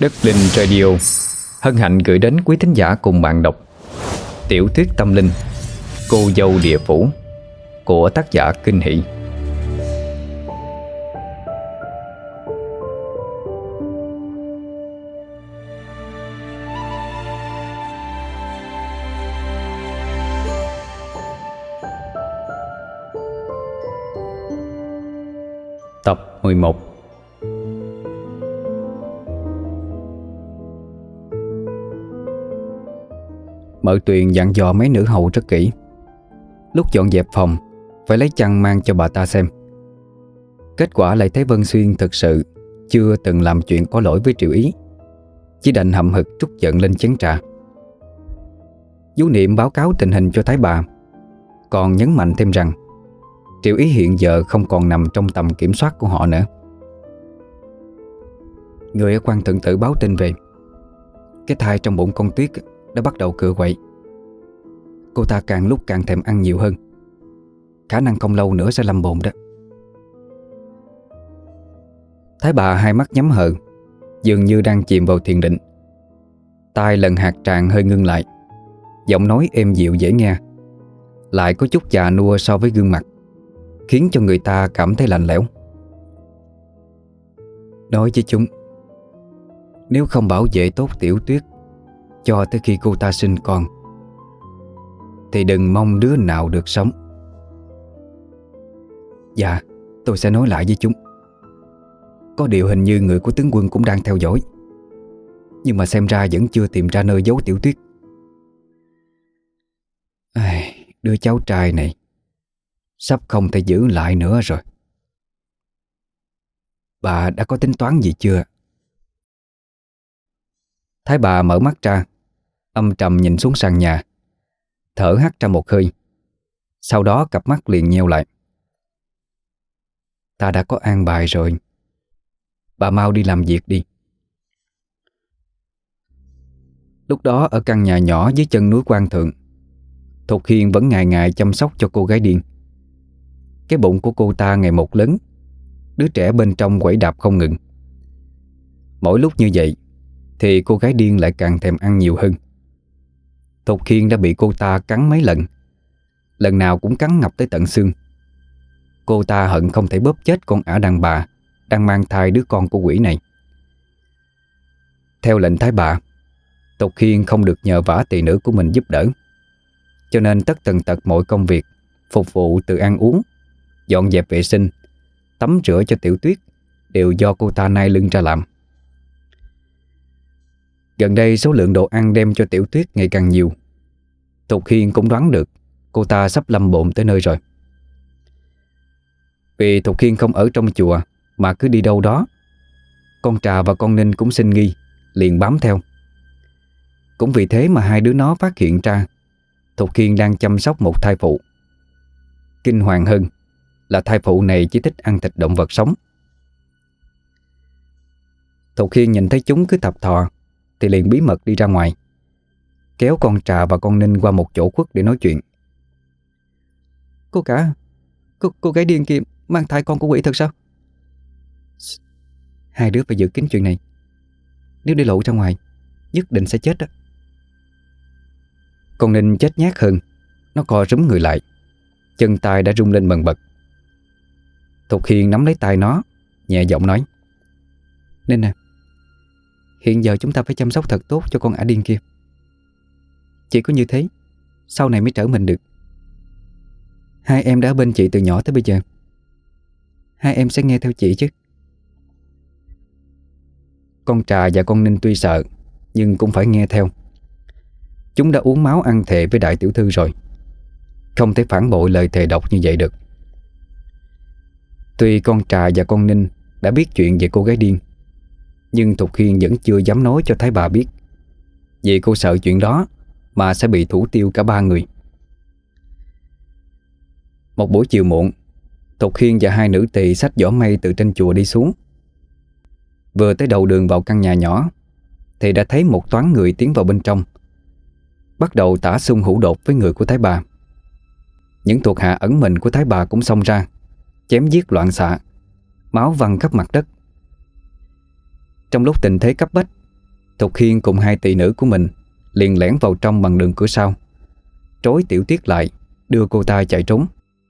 Đất Linh Radio hân hạnh gửi đến quý thính giả cùng bạn đọc tiểu thuyết tâm linh Cô dâu địa phủ của tác giả Kinh Hỷ. Tập 11. Mợ Tuyền dặn dò mấy nữ hầu rất kỹ. Lúc dọn dẹp phòng phải lấy chăn mang cho bà ta xem. Kết quả lại thấy Vân Xuyên thực sự chưa từng làm chuyện có lỗi với Triệu Ý, chỉ đành hậm hực trút giận lên chén trà. Vú Niệm báo cáo tình hình cho Thái bà, còn nhấn mạnh thêm rằng Triệu Ý hiện giờ không còn nằm trong tầm kiểm soát của họ nữa. Người ở quan thượng tử báo tin về cái thai trong bụng con Tuyết đã bắt đầu cựa quậy. Cô ta càng lúc càng thèm ăn nhiều hơn, khả năng không lâu nữa sẽ lâm bồn đó. Thái bà hai mắt nhắm hờ, dường như đang chìm vào thiền định. Tai lần hạt tràng hơi ngưng lại, giọng nói êm dịu dễ nghe, lại có chút già nua so với gương mặt, khiến cho người ta cảm thấy lạnh lẽo. Nói với chúng, nếu không bảo vệ tốt Tiểu Tuyết cho tới khi cô ta sinh con thì đừng mong đứa nào được sống. Dạ, tôi sẽ nói lại với chúng. Có điều hình như người của tướng quân cũng đang theo dõi, nhưng mà xem ra vẫn chưa tìm ra nơi giấu Tiểu Tuyết. Đứa cháu trai này sắp không thể giữ lại nữa rồi. Bà đã có tính toán gì chưa? Thái bà mở mắt ra, âm trầm nhìn xuống sàn nhà, thở hắt ra một hơi. Sau đó cặp mắt liền nheo lại. Ta đã có an bài rồi, bà mau đi làm việc đi. Lúc đó ở căn nhà nhỏ dưới chân núi Quan Thượng, Thục Hiên vẫn ngày ngày chăm sóc cho cô gái điên. Cái bụng của cô ta ngày một lớn, đứa trẻ bên trong quẩy đạp không ngừng. Mỗi lúc như vậy thì cô gái điên lại càng thèm ăn nhiều hơn. Thục Hiên đã bị cô ta cắn mấy lần, lần nào cũng cắn ngập tới tận xương. Cô ta hận không thể bóp chết con ả đàn bà đang mang thai đứa con của quỷ này. Theo lệnh Thái bà, Thục Hiên không được nhờ vả tỳ nữ của mình giúp đỡ, cho nên tất tần tật mọi công việc phục vụ từ ăn uống, dọn dẹp vệ sinh, tắm rửa cho Tiểu Tuyết đều do cô ta nai lưng ra làm. Gần đây số lượng đồ ăn đem cho Tiểu Tuyết ngày càng nhiều. Thục Hiên cũng đoán được cô ta sắp lâm bồn tới nơi rồi. Vì Thục Hiên không ở trong chùa mà cứ đi đâu đó, con Trà và con Ninh cũng sinh nghi, liền bám theo. Cũng vì thế mà hai đứa nó phát hiện ra Thục Hiên đang chăm sóc một thai phụ. Kinh hoàng hơn là thai phụ này chỉ thích ăn thịt động vật sống. Thục Hiên nhìn thấy chúng cứ thập thò thì liền bí mật đi ra ngoài, kéo con Trà và con Ninh qua một chỗ khuất để nói chuyện. Cô gái điên kia mang thai con của quỷ thật sao? Hai đứa phải giữ kín chuyện này, nếu để lộ ra ngoài nhất định sẽ chết đó. Con Ninh chết nhát hơn, nó co rúm người lại, chân tay đã rung lên bần bật. Thục Hiên nắm lấy tay nó, nhẹ giọng nói: Ninh à, hiện giờ chúng ta phải chăm sóc thật tốt cho con ả điên kia. Chỉ có như thế sau này mới trở mình được. Hai em đã ở bên chị từ nhỏ tới bây giờ, hai em sẽ nghe theo chị chứ. Con Trà và con Ninh tuy sợ nhưng cũng phải nghe theo. Chúng đã uống máu ăn thề với đại tiểu thư rồi, không thể phản bội lời thề độc như vậy được. Tuy con Trà và con Ninh đã biết chuyện về cô gái điên, nhưng Thục Hiên vẫn chưa dám nói cho Thái bà biết, vì cô sợ chuyện đó mà sẽ bị thủ tiêu cả ba người. Một buổi chiều muộn, Thục Hiên và hai nữ tỳ xách giỏ mây từ trên chùa đi xuống. Vừa tới đầu đường vào căn nhà nhỏ thì đã thấy một toán người tiến vào bên trong, bắt đầu tả xung hữu đột với người của Thái bà. Những thuộc hạ ẩn mình của Thái bà cũng xông ra, chém giết loạn xạ, máu văng khắp mặt đất. Trong lúc tình thế cấp bách, Thục Hiên cùng hai tỷ nữ của mình liền lẻn vào trong bằng đường cửa sau, trối Tiểu Tuyết lại, đưa cô ta chạy trốn.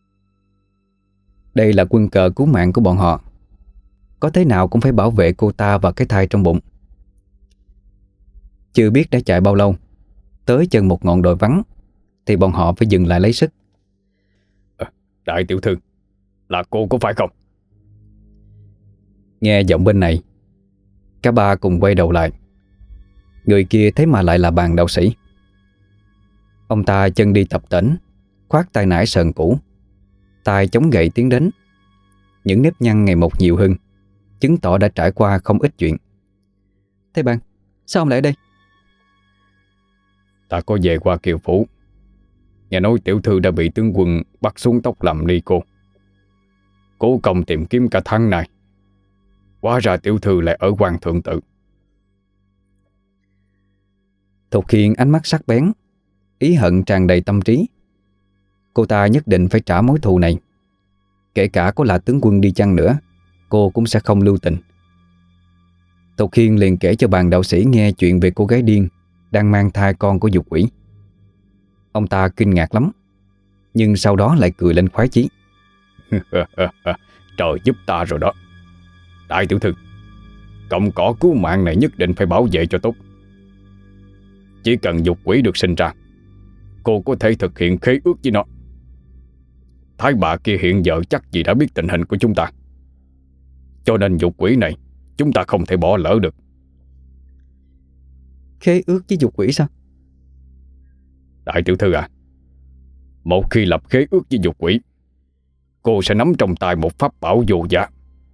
Đây là quân cờ cứu mạng của bọn họ, có thế nào cũng phải bảo vệ cô ta và cái thai trong bụng. Chưa biết đã chạy bao lâu, tới chân một ngọn đồi vắng thì bọn họ phải dừng lại lấy sức. Đại tiểu thư, là cô có phải không? Nghe giọng bên này, cả ba cùng quay đầu lại. Người kia thế mà lại là Bàn đạo sĩ. Ông ta chân đi tập tễnh, khoác tay nải sờn cũ, tay chống gậy tiến đến. Những nếp nhăn ngày một nhiều hơn, chứng tỏ đã trải qua không ít chuyện. Thế Bàn, sao ông lại ở đây? Ta có về qua Kiều Phủ, nghe nói tiểu thư đã bị tướng quân bắt xuống tóc làm ni cô. Cố công tìm kiếm cả tháng này, hóa ra tiểu thư lại ở Hoàng Thượng Tự. Thục Hiên ánh mắt sắc bén, ý hận tràn đầy tâm trí. Cô ta nhất định phải trả mối thù này. Kể cả có là tướng quân đi chăng nữa, cô cũng sẽ không lưu tình. Thục Hiên liền kể cho Bàn đạo sĩ nghe chuyện về cô gái điên đang mang thai con của dục quỷ. Ông ta kinh ngạc lắm, nhưng sau đó lại cười lên khoái chí. Trời giúp ta rồi đó. Đại tiểu thư, cọng cỏ cứu mạng này nhất định phải bảo vệ cho tốt. Chỉ cần dục quỷ được sinh ra, cô có thể thực hiện khế ước với nó. Thái bà kia hiện giờ chắc gì đã biết tình hình của chúng ta, cho nên dục quỷ này chúng ta không thể bỏ lỡ được. Khế ước với dục quỷ sao? Đại tiểu thư à, một khi lập khế ước với dục quỷ, cô sẽ nắm trong tay một pháp bảo vô giá.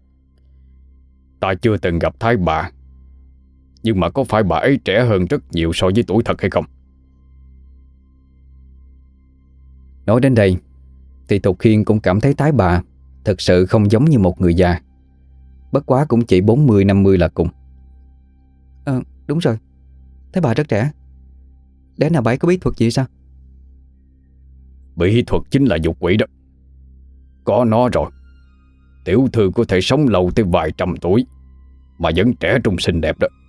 Ta chưa từng gặp Thái bà, nhưng mà có phải bà ấy trẻ hơn rất nhiều so với tuổi thật hay không? Nói đến đây thì Thục Hiên cũng cảm thấy Thái bà thực sự không giống như một người già. Bất quá cũng chỉ 40-50 là cùng. Đúng rồi, Thái bà rất trẻ. Lẽ nào bà ấy có bí thuật gì sao? Bí thuật chính là dục quỷ đó. Có nó rồi, tiểu thư có thể sống lâu tới vài trăm tuổi mà vẫn trẻ trung xinh đẹp đó.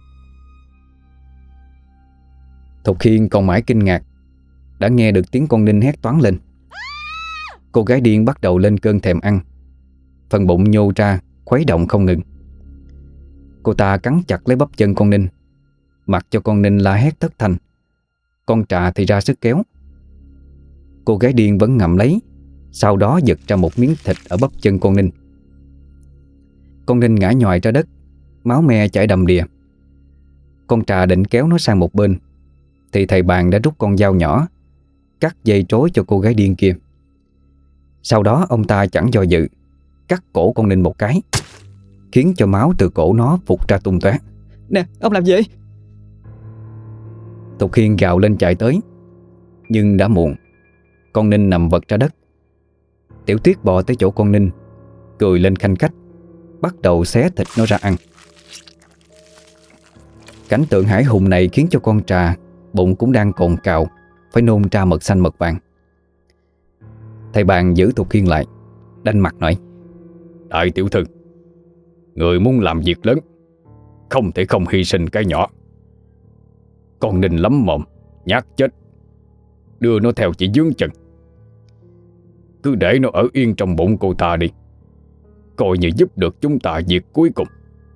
Thục Hiên còn mãi kinh ngạc, đã nghe được tiếng con Ninh hét toáng lên. Cô gái điên bắt đầu lên cơn thèm ăn, phần bụng nhô ra khuấy động không ngừng. Cô ta cắn chặt lấy bắp chân con Ninh, mặc cho con Ninh la hét thất thanh. Con Trà thì ra sức kéo. Cô gái điên vẫn ngậm lấy, sau đó giật ra một miếng thịt ở bắp chân con Ninh. Con Ninh ngã nhòi ra đất, máu me chảy đầm đìa. Con Trà định kéo nó sang một bên thì thầy Bàn đã rút con dao nhỏ, cắt dây trối cho cô gái điên kia. Sau đó ông ta chẳng do dự, cắt cổ con Ninh một cái, khiến cho máu từ cổ nó vụt ra tung tóe. Nè, ông làm gì? Thục Hiên gào lên chạy tới, nhưng đã muộn. Con Ninh nằm vật ra đất. Tiểu Tuyết bò tới chỗ con Ninh, cười lên khanh khách, bắt đầu xé thịt nó ra ăn. Cảnh tượng hãi hùng này khiến cho con Trà bụng cũng đang cồn cào, phải nôn ra mật xanh mật vàng. Thầy Bàn giữ Thục Hiên lại, đanh mặt nói: Đại tiểu thư, người muốn làm việc lớn, không thể không hy sinh cái nhỏ. Con Ninh lắm mồm, nhát chết, đưa nó theo chỉ dướng chân. Cứ để nó ở yên trong bụng cô ta đi, coi như giúp được chúng ta việc cuối cùng.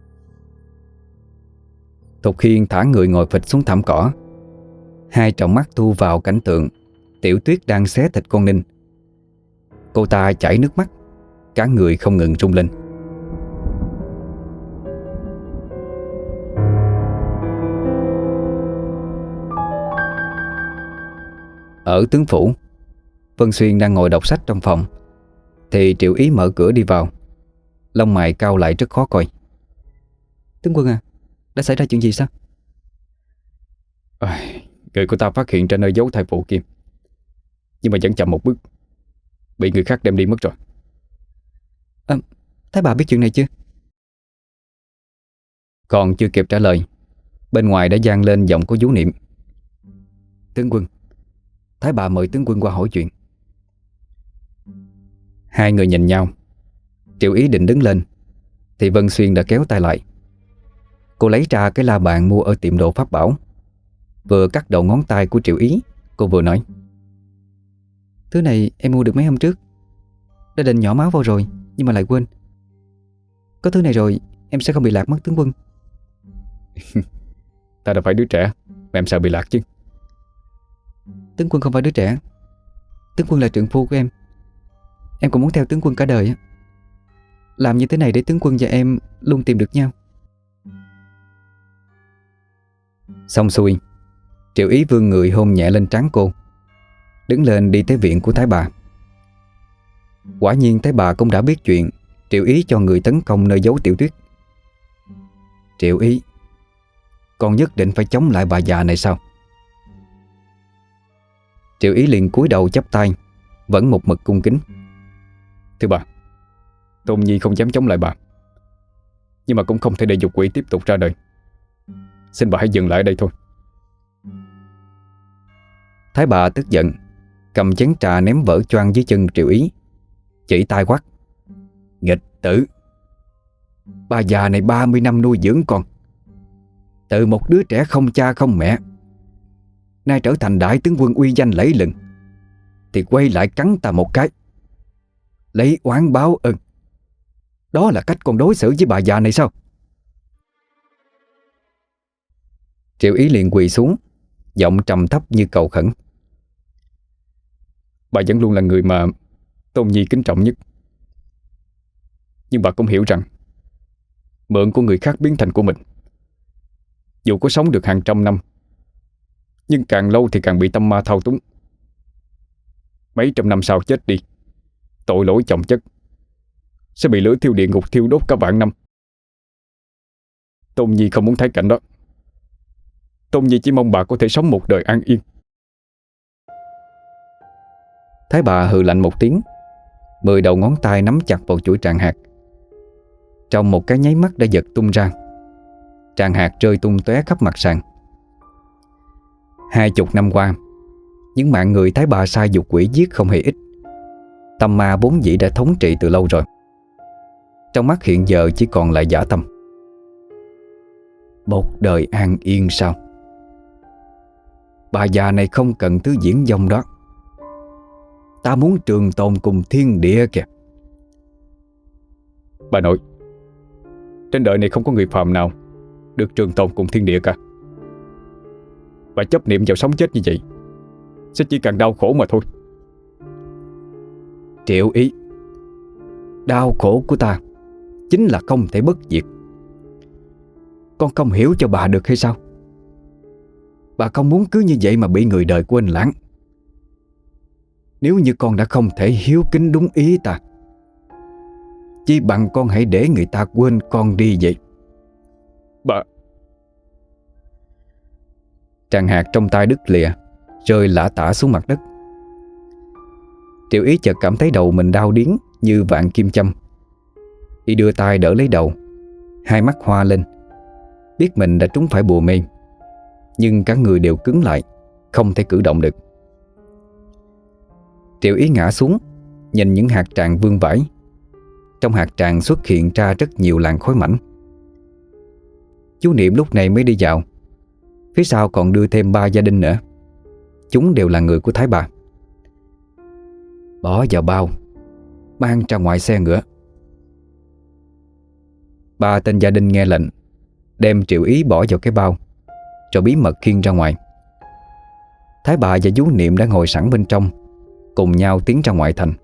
Thục Hiên thả người ngồi phịch xuống thảm cỏ, hai tròng mắt thu vào cảnh tượng Tiểu Tuyết đang xé thịt con Ninh. Cô ta chảy nước mắt, cả người không ngừng rung lên. Ở tướng phủ, Vân Xuyên đang ngồi đọc sách trong phòng thì Triệu Ý mở cửa đi vào, lông mày cau lại rất khó coi. Tướng quân à, đã xảy ra chuyện gì sao? Người của ta phát hiện ra nơi giấu thai phụ kia, nhưng mà vẫn chậm một bước, bị người khác đem đi mất rồi. Thái bà biết chuyện này chưa? Còn chưa kịp trả lời, bên ngoài đã vang lên giọng của Vú Niệm. Tướng quân, Thái bà mời tướng quân qua hỏi chuyện. Hai người nhìn nhau. Triệu Ý định đứng lên thì Vân Xuyên đã kéo tay lại. Cô lấy ra cái la bàn mua ở tiệm đồ pháp bảo, vừa cắt đầu ngón tay của Triệu Ý, cô vừa nói: Thứ này em mua được mấy hôm trước, đã định nhỏ máu vào rồi nhưng mà lại quên. Có thứ này rồi em sẽ không bị lạc mất tướng quân. Ta đã phải đứa trẻ mà em sợ bị lạc chứ. Tướng quân không phải đứa trẻ. Tướng quân là trượng phu của em. Em cũng muốn theo tướng quân cả đời á. Làm như thế này để tướng quân và em luôn tìm được nhau. Xong xuôi, Triệu Ý vươn người hôn nhẹ lên trán cô, đứng lên đi tới viện của Thái Bà. Quả nhiên Thái Bà cũng đã biết chuyện Triệu Ý cho người tấn công nơi giấu Tiểu Tuyết. Triệu Ý, con nhất định phải chống lại bà già này sao? Triệu Ý liền cúi đầu chắp tay, vẫn một mực cung kính. Thưa bà, Tôn Nhi không dám chống lại bà, nhưng mà cũng không thể để dục quỷ tiếp tục ra đời. Xin bà hãy dừng lại ở đây thôi. Thái Bà tức giận, cầm chén trà ném vỡ choang dưới chân Triệu Ý, chỉ tay quát: Nghịch tử! Bà già này 30 năm nuôi dưỡng con, từ một đứa trẻ không cha không mẹ, nay trở thành đại tướng quân uy danh lẫy lừng, thì quay lại cắn ta một cái, lấy oán báo ơn. Đó là cách con đối xử với bà già này sao? Triệu Ý liền quỳ xuống, giọng trầm thấp như cầu khẩn. Bà vẫn luôn là người mà Tôn Nhi kính trọng nhất. Nhưng bà cũng hiểu rằng mượn của người khác biến thành của mình, dù có sống được hàng trăm năm, nhưng càng lâu thì càng bị tâm ma thao túng. Mấy trăm năm sau chết đi, tội lỗi chồng chất, sẽ bị lửa thiêu địa ngục thiêu đốt cả vạn năm. Tôn Nhi không muốn thấy cảnh đó. Tôn Nhi chỉ mong bà có thể sống một đời an yên. Thái Bà hừ lạnh một tiếng, 10 đầu ngón tay nắm chặt vào chuỗi tràng hạt. Trong một cái nháy mắt đã giật tung ra, tràng hạt rơi tung tóe khắp mặt sàn. 20 năm qua, những mạng người Thái Bà sai dục quỷ giết không hề ít. Tâm ma vốn dĩ đã thống trị từ lâu rồi, trong mắt hiện giờ chỉ còn lại dã tâm. Một đời an yên sao? Bà già này không cần thứ diễn vong đó. Ta muốn trường tồn cùng thiên địa kìa. Bà nội, trên đời này không có người phàm nào được trường tồn cùng thiên địa cả. Bà chấp niệm vào sống chết như vậy sẽ chỉ càng đau khổ mà thôi. Triệu Ý, đau khổ của ta chính là không thể bất diệt. Con không hiểu cho bà được hay sao? Bà không muốn cứ như vậy mà bị người đời quên lãng. Nếu như con đã không thể hiếu kính đúng ý ta, chi bằng con hãy để người ta quên con đi vậy. Bà... Tràng hạt trong tay đứt lìa, rơi lả tả xuống mặt đất. Triệu Ý chợt cảm thấy đầu mình đau điếng như vạn kim châm. Y đưa tay đỡ lấy đầu, hai mắt hoa lên, biết mình đã trúng phải bùa mê, nhưng cả người đều cứng lại, không thể cử động được. Triệu Ý ngã xuống, nhìn những hạt tràng vương vãi. Trong hạt tràng xuất hiện ra rất nhiều làn khói mảnh. Chú Niệm lúc này mới đi vào. Phía sau còn đưa thêm 3 gia đình nữa. Chúng đều là người của Thái Bà. Bỏ vào bao, mang ra ngoài xe ngựa. 3 tên gia đình nghe lệnh, đem Triệu Ý bỏ vào cái bao, rồi bí mật khiêng ra ngoài. Thái Bà và Chú Niệm đã ngồi sẵn bên trong, cùng nhau tiến ra ngoại thành.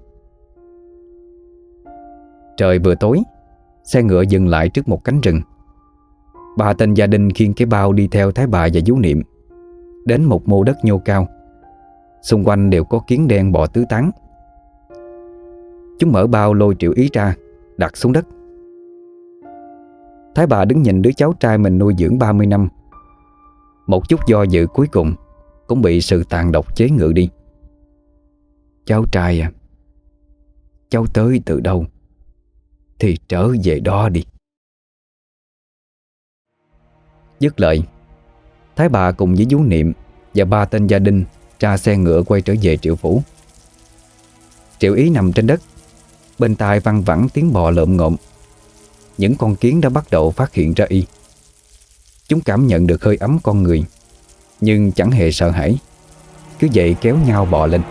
Trời vừa tối, xe ngựa dừng lại trước một cánh rừng. 3 tên gia đình khiêng cái bao đi theo Thái Bà và Chú Niệm đến một mô đất nhô cao. Xung quanh đều có kiến đen bò tứ tán. Chúng mở bao lôi Triệu Ý ra, đặt xuống đất. Thái Bà đứng nhìn đứa cháu trai mình nuôi dưỡng 30 năm. Một chút do dự cuối cùng cũng bị sự tàn độc chế ngự đi. Cháu trai à, cháu tới từ đâu thì trở về đó đi. Dứt lời, Thái Bà cùng với Chú Niệm và 3 tên gia đình ra xe ngựa quay trở về Triệu phủ. Triệu Ý nằm trên đất, bên tai văng vẳng tiếng bò lộm ngộm. Những con kiến đã bắt đầu phát hiện ra y. Chúng cảm nhận được hơi ấm con người, nhưng chẳng hề sợ hãi, cứ vậy kéo nhau bò lên.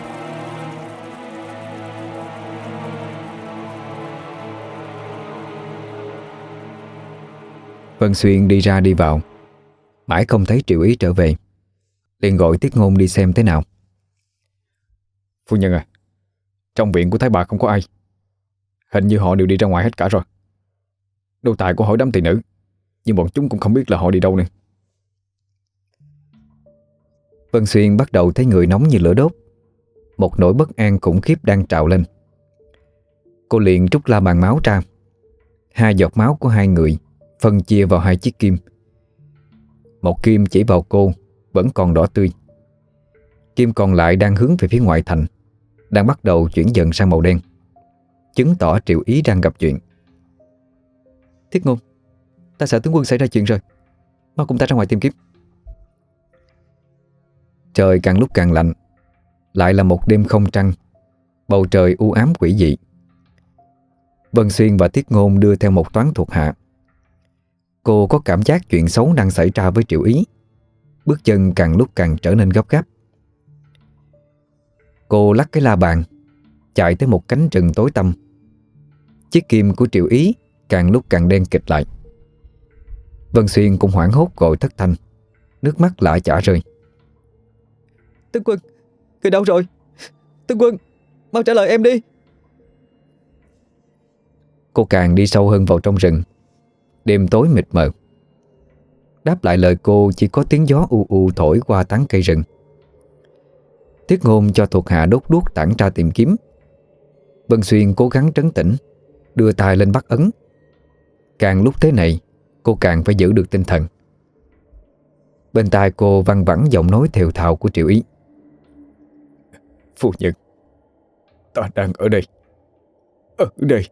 Vân Xuyên đi ra đi vào, mãi không thấy Triệu Ý trở về, liền gọi Tiết Ngôn đi xem thế nào. Phu nhân à, trong viện của Thái bà không có ai. Hình như họ đều đi ra ngoài hết cả rồi. Đô tài của hỏi đám tỳ nữ, nhưng bọn chúng cũng không biết là họ đi đâu nữa. Vân Xuyên bắt đầu thấy người nóng như lửa đốt. Một nỗi bất an khủng khiếp đang trào lên. Cô liền rút la bàn máu ra. 2 giọt máu của 2 người phân chia vào 2 chiếc kim. Một kim chỉ vào cô vẫn còn đỏ tươi. Kim còn lại đang hướng về phía ngoại thành, đang bắt đầu chuyển dần sang màu đen, chứng tỏ Triệu Ý đang gặp chuyện. Thiết Ngôn, ta sợ tướng quân xảy ra chuyện rồi, mau cùng ta ra ngoài tìm kiếm. Trời càng lúc càng lạnh. Lại là một đêm không trăng, bầu trời u ám quỷ dị. Vân Xuyên và Tiết Ngôn đưa theo một toán thuộc hạ. Cô có cảm giác chuyện xấu đang xảy ra với Triệu Ý. Bước chân càng lúc càng trở nên gấp gáp. Cô lắc cái la bàn, chạy tới một cánh rừng tối tăm. Chiếc kim của Triệu Ý càng lúc càng đen kịt lại. Vân Xuyên cũng hoảng hốt gọi thất thanh, nước mắt lã chả rơi. Tướng quân, người đâu rồi? Tướng quân, mau trả lời em đi. Cô càng đi sâu hơn vào trong rừng. Đêm tối mịt mờ. Đáp lại lời cô chỉ có tiếng gió u u thổi qua tán cây rừng. Tiết Ngôn cho thuộc hạ đốt đuốc tản ra tìm kiếm. Vân Xuyên cố gắng trấn tĩnh, đưa tay lên bắt ấn. Càng lúc thế này, cô càng phải giữ được tinh thần. Bên tai cô văng vẳng giọng nói thều thào của Triệu Ý. Phu nhân, ta đang ở đây. Ở đây.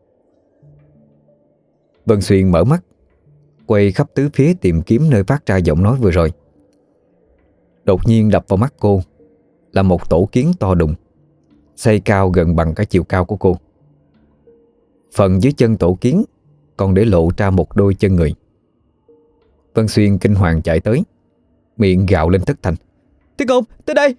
Vân Xuyên mở mắt, quay khắp tứ phía tìm kiếm nơi phát ra giọng nói vừa rồi. Đột nhiên đập vào mắt cô là một tổ kiến to đùng, xây cao gần bằng cả chiều cao của cô. Phần dưới chân tổ kiến còn để lộ ra một đôi chân người. Vân Xuyên kinh hoàng chạy tới, miệng gào lên thất thanh. Tiết Ngôn, tới đây!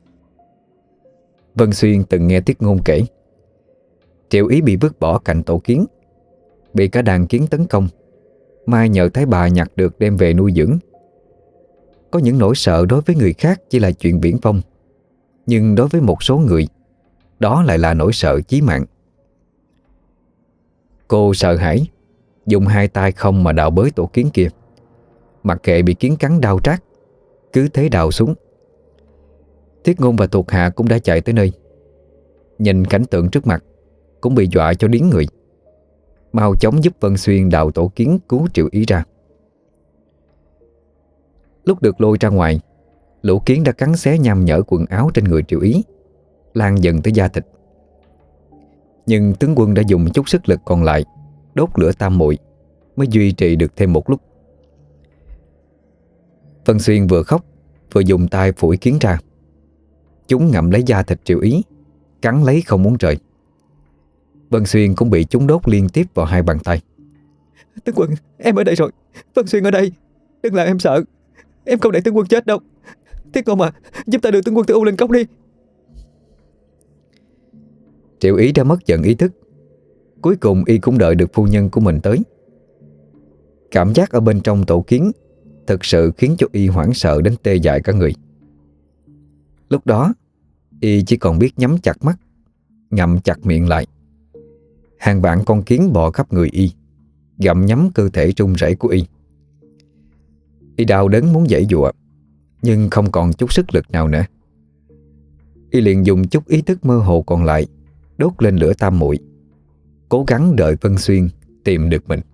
Vân Xuyên từng nghe Tiết Ngôn kể Triệu Ý bị vứt bỏ cạnh tổ kiến, bị cả đàn kiến tấn công, mai nhờ Thái bà nhặt được đem về nuôi dưỡng. Có những nỗi sợ đối với người khác chỉ là chuyện viển vông, nhưng đối với một số người, đó lại là nỗi sợ chí mạng. Cô sợ hãi, dùng 2 tay không mà đào bới tổ kiến kia, mặc kệ bị kiến cắn đau rát, cứ thế đào xuống. Tiết Ngôn và thuộc hạ cũng đã chạy tới nơi. Nhìn cảnh tượng trước mặt cũng bị dọa cho điếng người, mau chóng giúp Vân Xuyên đào tổ kiến cứu Triệu Ý ra. Lúc được lôi ra ngoài, lũ kiến đã cắn xé nham nhở quần áo trên người Triệu Ý, lan dần tới da thịt. Nhưng tướng quân đã dùng chút sức lực còn lại đốt lửa tam muội mới duy trì được thêm một lúc. Vân Xuyên vừa khóc vừa dùng tay phủi kiến ra. Chúng ngậm lấy da thịt Triệu Ý, cắn lấy không muốn rời. Vân Xuyên cũng bị chúng đốt liên tiếp vào 2 bàn tay. Tướng quân, em ở đây rồi. Vân Xuyên ở đây. Đừng làm em sợ. Em không để tướng quân chết đâu. Tiết Ngôn à, giúp ta đưa tướng quân tới U Linh Cốc đi. Triệu Ý đã mất dần ý thức. Cuối cùng y cũng đợi được phu nhân của mình tới. Cảm giác ở bên trong tổ kiến thực sự khiến cho y hoảng sợ đến tê dại cả người. Lúc đó y chỉ còn biết nhắm chặt mắt, ngậm chặt miệng lại. Hàng vạn con kiến bò khắp người y, gặm nhấm cơ thể run rẩy của y. Y đau đớn muốn giãy giụa, nhưng không còn chút sức lực nào nữa. Y liền dùng chút ý thức mơ hồ còn lại đốt lên lửa tam muội, cố gắng đợi Vân Xuyên tìm được mình.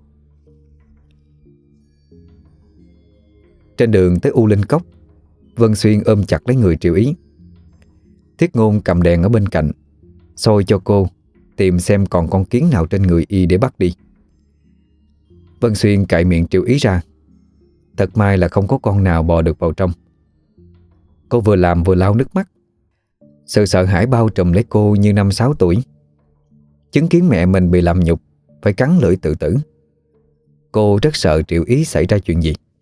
Trên đường tới U Linh Cốc, Vân Xuyên ôm chặt lấy người Triệu Ý. Tiết Ngôn cầm đèn ở bên cạnh, soi cho cô tìm xem còn con kiến nào trên người y để bắt đi. Vân Xuyên cạy miệng Triệu Ý ra. Thật may là không có con nào bò được vào trong. Cô vừa làm vừa lau nước mắt. Sự sợ hãi bao trùm lấy cô như 5-6 tuổi. Chứng kiến mẹ mình bị làm nhục, phải cắn lưỡi tự tử. Cô rất sợ Triệu Ý xảy ra chuyện gì.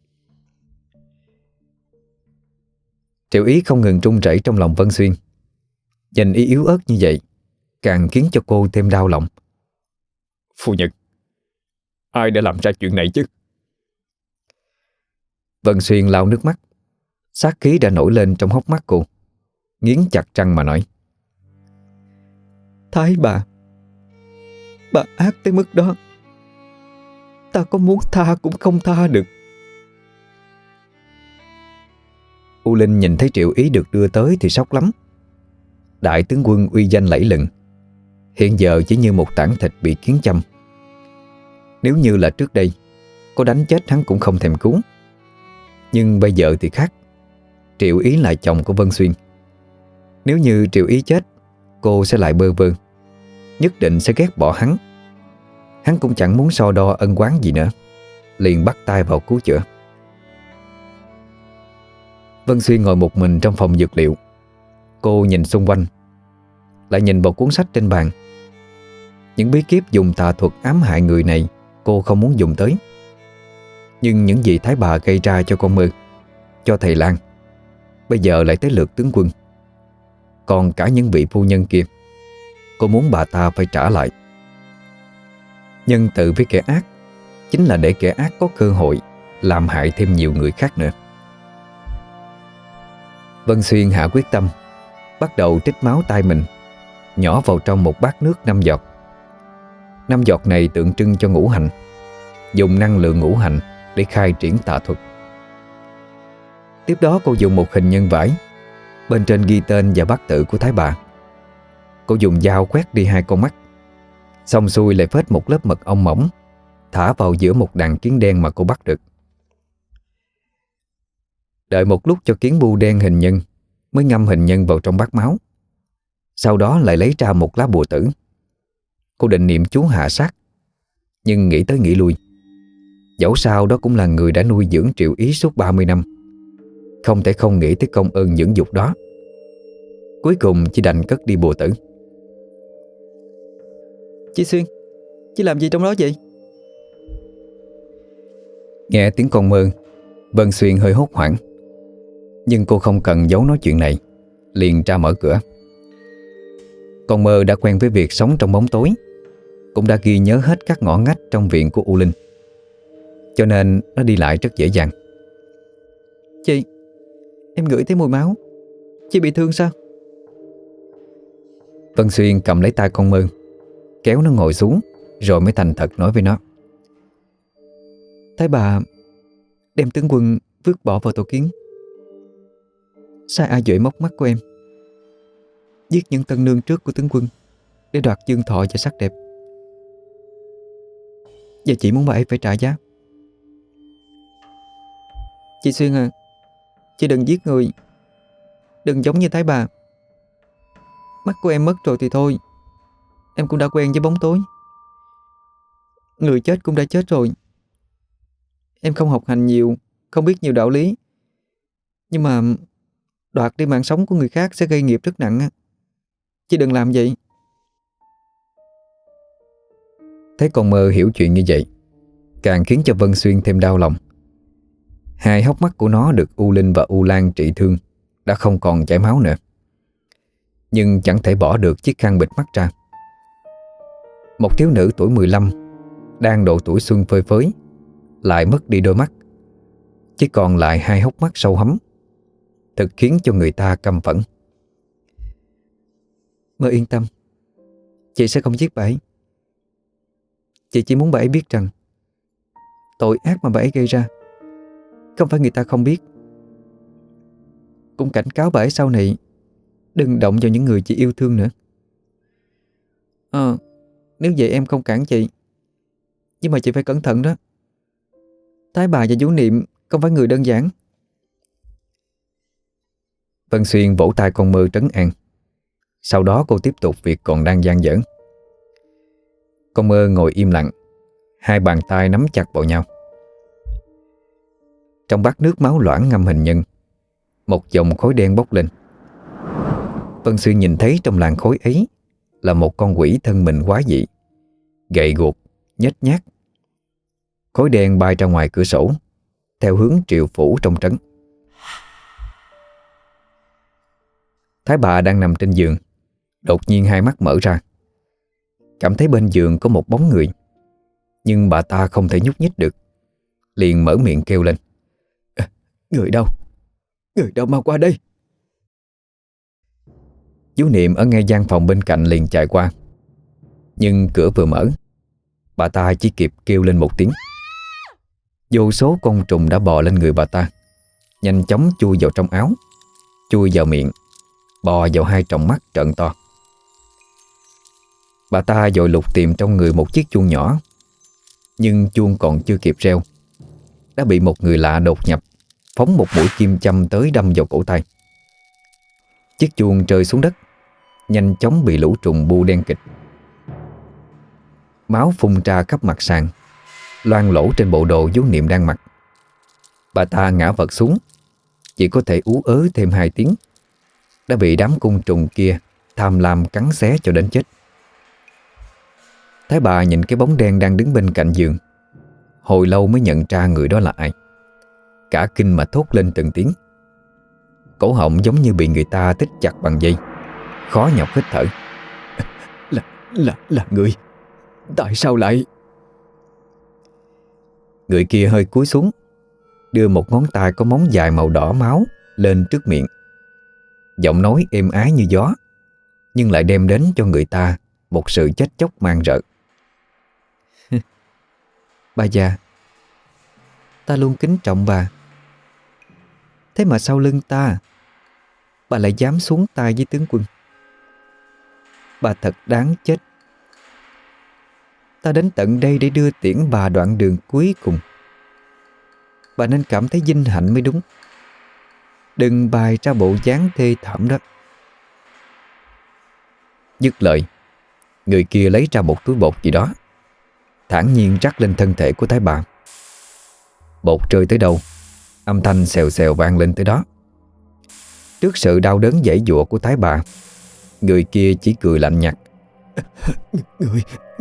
Triệu Ý không ngừng run rẩy trong lòng Vân Xuyên. Nhìn y yếu ớt như vậy càng khiến cho cô thêm đau lòng. Phu nhân, ai đã làm ra chuyện này chứ? Vân Xuyên lau nước mắt. Sát khí đã nổi lên trong hốc mắt cô, nghiến chặt răng mà nói: Thái bà ác tới mức đó, ta có muốn tha cũng không tha được. U Linh nhìn thấy Triệu Ý được đưa tới thì sốc lắm. Đại tướng quân uy danh lẫy lừng, hiện giờ chỉ như một tảng thịt bị kiến châm. Nếu như là trước đây, có đánh chết hắn cũng không thèm cứu. Nhưng bây giờ thì khác. Triệu Ý là chồng của Vân Xuyên. Nếu như Triệu Ý chết, cô sẽ lại bơ vơ, nhất định sẽ ghét bỏ hắn. Hắn cũng chẳng muốn so đo ân oán gì nữa, liền bắt tay vào cứu chữa. Vân Xuyên ngồi một mình trong phòng dược liệu. Cô nhìn xung quanh, lại nhìn vào cuốn sách trên bàn. Những bí kíp dùng tà thuật ám hại người này cô không muốn dùng tới. Nhưng những gì Thái bà gây ra cho con Mơ, cho thầy Lan, bây giờ lại tới lượt tướng quân. Còn cả những vị phu nhân kia, cô muốn bà ta phải trả lại. Nhân từ với kẻ ác chính là để kẻ ác có cơ hội làm hại thêm nhiều người khác nữa. Vân Xuyên hạ quyết tâm, bắt đầu trích máu tay mình, nhỏ vào trong một bát nước 5 giọt. 5 giọt này tượng trưng cho ngũ hành, dùng năng lượng ngũ hành để khai triển tà thuật. Tiếp đó cô dùng một hình nhân vải, bên trên ghi tên và bát tự của Thái bà. Cô dùng dao quét đi 2 con mắt, xong xuôi lại phết một lớp mật ong mỏng, thả vào giữa một đàn kiến đen mà cô bắt được. Đợi một lúc cho kiến bu đen hình nhân, mới ngâm hình nhân vào trong bát máu. Sau đó lại lấy ra một lá bùa tử. Cô định niệm chú hạ sát, nhưng nghĩ tới nghĩ lui, dẫu sao đó cũng là người đã nuôi dưỡng Triệu Ý suốt 30 năm, không thể không nghĩ tới công ơn dưỡng dục đó. Cuối cùng chỉ đành cất đi bùa tử. Chị Xuyên, chị làm gì trong đó vậy? Nghe tiếng con Mơ, Vân Xuyên hơi hốt hoảng. Nhưng cô không cần giấu nói chuyện này, liền ra mở cửa. Con Mơ đã quen với việc sống trong bóng tối, cũng đã ghi nhớ hết các ngõ ngách trong viện của U Linh, cho nên nó đi lại rất dễ dàng. Chị, em ngửi thấy mùi máu. Chị bị thương sao? Vân Xuyên cầm lấy tay con Mơ, kéo nó ngồi xuống, rồi mới thành thật nói với nó: Thái bà đem tướng quân vứt bỏ vào tổ kiến, sai A Duệ móc mắt của em, giết những tân nương trước của tướng quân để đoạt dương thọ và sắc đẹp. Và chị muốn bà ấy phải trả giá. Chị Xuyên à, chị đừng giết người, đừng giống như Thái bà. Mắt của em mất rồi thì thôi, em cũng đã quen với bóng tối. Người chết cũng đã chết rồi. Em không học hành nhiều, không biết nhiều đạo lý, nhưng mà đoạt đi mạng sống của người khác sẽ gây nghiệp rất nặng. Chị đừng làm vậy. Thấy con Mơ hiểu chuyện như vậy, càng khiến cho Vân Xuyên thêm đau lòng. 2 hốc mắt của nó được U Linh và U Lan trị thương đã không còn chảy máu nữa, nhưng chẳng thể bỏ được chiếc khăn bịt mắt ra. Một thiếu nữ tuổi 15, đang độ tuổi xuân phơi phới, lại mất đi đôi mắt, chỉ còn lại 2 hốc mắt sâu hắm, thật khiến cho người ta căm phẫn. Mơ yên tâm, chị sẽ không giết bà ấy. Chị chỉ muốn bà ấy biết rằng tội ác mà bà ấy gây ra không phải người ta không biết. Cũng cảnh cáo bà ấy sau này đừng động vào những người chị yêu thương nữa. Nếu vậy em không cản chị, nhưng mà chị phải cẩn thận đó. Thái bà và Vũ Niệm không phải người đơn giản. Vân Xuyên vỗ tay con Mơ trấn an. Sau đó cô tiếp tục việc còn đang dang dở. Con Mơ ngồi im lặng, 2 bàn tay nắm chặt vào nhau. Trong bát nước máu loãng ngâm hình nhân, một dòng khói đen bốc lên. Vân Xuyên nhìn thấy trong làn khói ấy là một con quỷ thân mình quái dị, gầy guộc, nhếch nhác. Khói đen bay ra ngoài cửa sổ theo hướng Triệu phủ trong trấn. Thái bà đang nằm trên giường, đột nhiên hai mắt mở ra, cảm thấy bên giường có một bóng người. Nhưng bà ta không thể nhúc nhích được, liền mở miệng kêu lên: Người đâu? Người đâu mau qua đây! Chú Niệm ở ngay gian phòng bên cạnh liền chạy qua. Nhưng cửa vừa mở, bà ta chỉ kịp kêu lên một tiếng. Vô số con trùng đã bò lên người bà ta, nhanh chóng chui vào trong áo, chui vào miệng, bò vào hai tròng mắt trợn to. Bà ta vội lục tìm trong người một chiếc chuông nhỏ, nhưng chuông còn chưa kịp reo đã bị một người lạ đột nhập, phóng một mũi kim châm tới đâm vào cổ tay. Chiếc chuông rơi xuống đất, nhanh chóng bị lũ trùng bu đen kịt. Máu phun ra khắp mặt sàn, loang lỗ trên bộ đồ vú Niệm đang mặc. Bà ta ngã vật xuống, chỉ có thể ú ớ thêm 2 tiếng, đã bị đám côn trùng kia tham lam cắn xé cho đến chết. Thái bà nhìn cái bóng đen đang đứng bên cạnh giường, hồi lâu mới nhận ra người đó là ai. Cả kinh mà thốt lên từng tiếng. Cổ họng giống như bị người ta tích chặt bằng dây, khó nhọc hít thở. Là người. Tại sao lại... Người kia hơi cúi xuống, đưa một ngón tay có móng dài màu đỏ máu lên trước miệng. Giọng nói êm ái như gió, nhưng lại đem đến cho người ta một sự chết chóc man rợ. Bà già, ta luôn kính trọng bà, thế mà sau lưng ta, bà lại dám xuống tay với tướng quân. Bà thật đáng chết. Ta đến tận đây để đưa tiễn bà đoạn đường cuối cùng. Bà nên cảm thấy vinh hạnh mới đúng. Đừng bày ra bộ dáng thê thảm đó. Dứt lời, người kia lấy ra một túi bột gì đó, thản nhiên rắc lên thân thể của Thái bà. Bột rơi tới đâu, âm thanh xèo xèo vang lên tới đó. Trước sự đau đớn giãy giụa của Thái bà, người kia chỉ cười lạnh nhạt. Người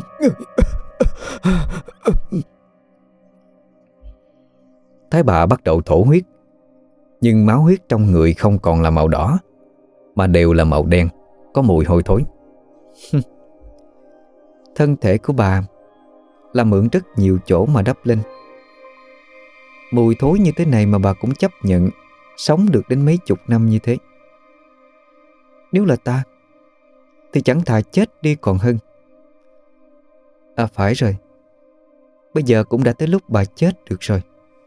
Thái bà bắt đầu thổ huyết, nhưng máu huyết trong người không còn là màu đỏ, mà đều là màu đen, có mùi hôi thối. Thân thể của bà là mượn rất nhiều chỗ mà đắp lên. Mùi thối như thế này mà bà cũng chấp nhận sống được đến mấy chục năm như thế. Nếu là ta thì chẳng thà chết đi còn hơn. À phải rồi, bây giờ cũng đã tới lúc bà chết được rồi.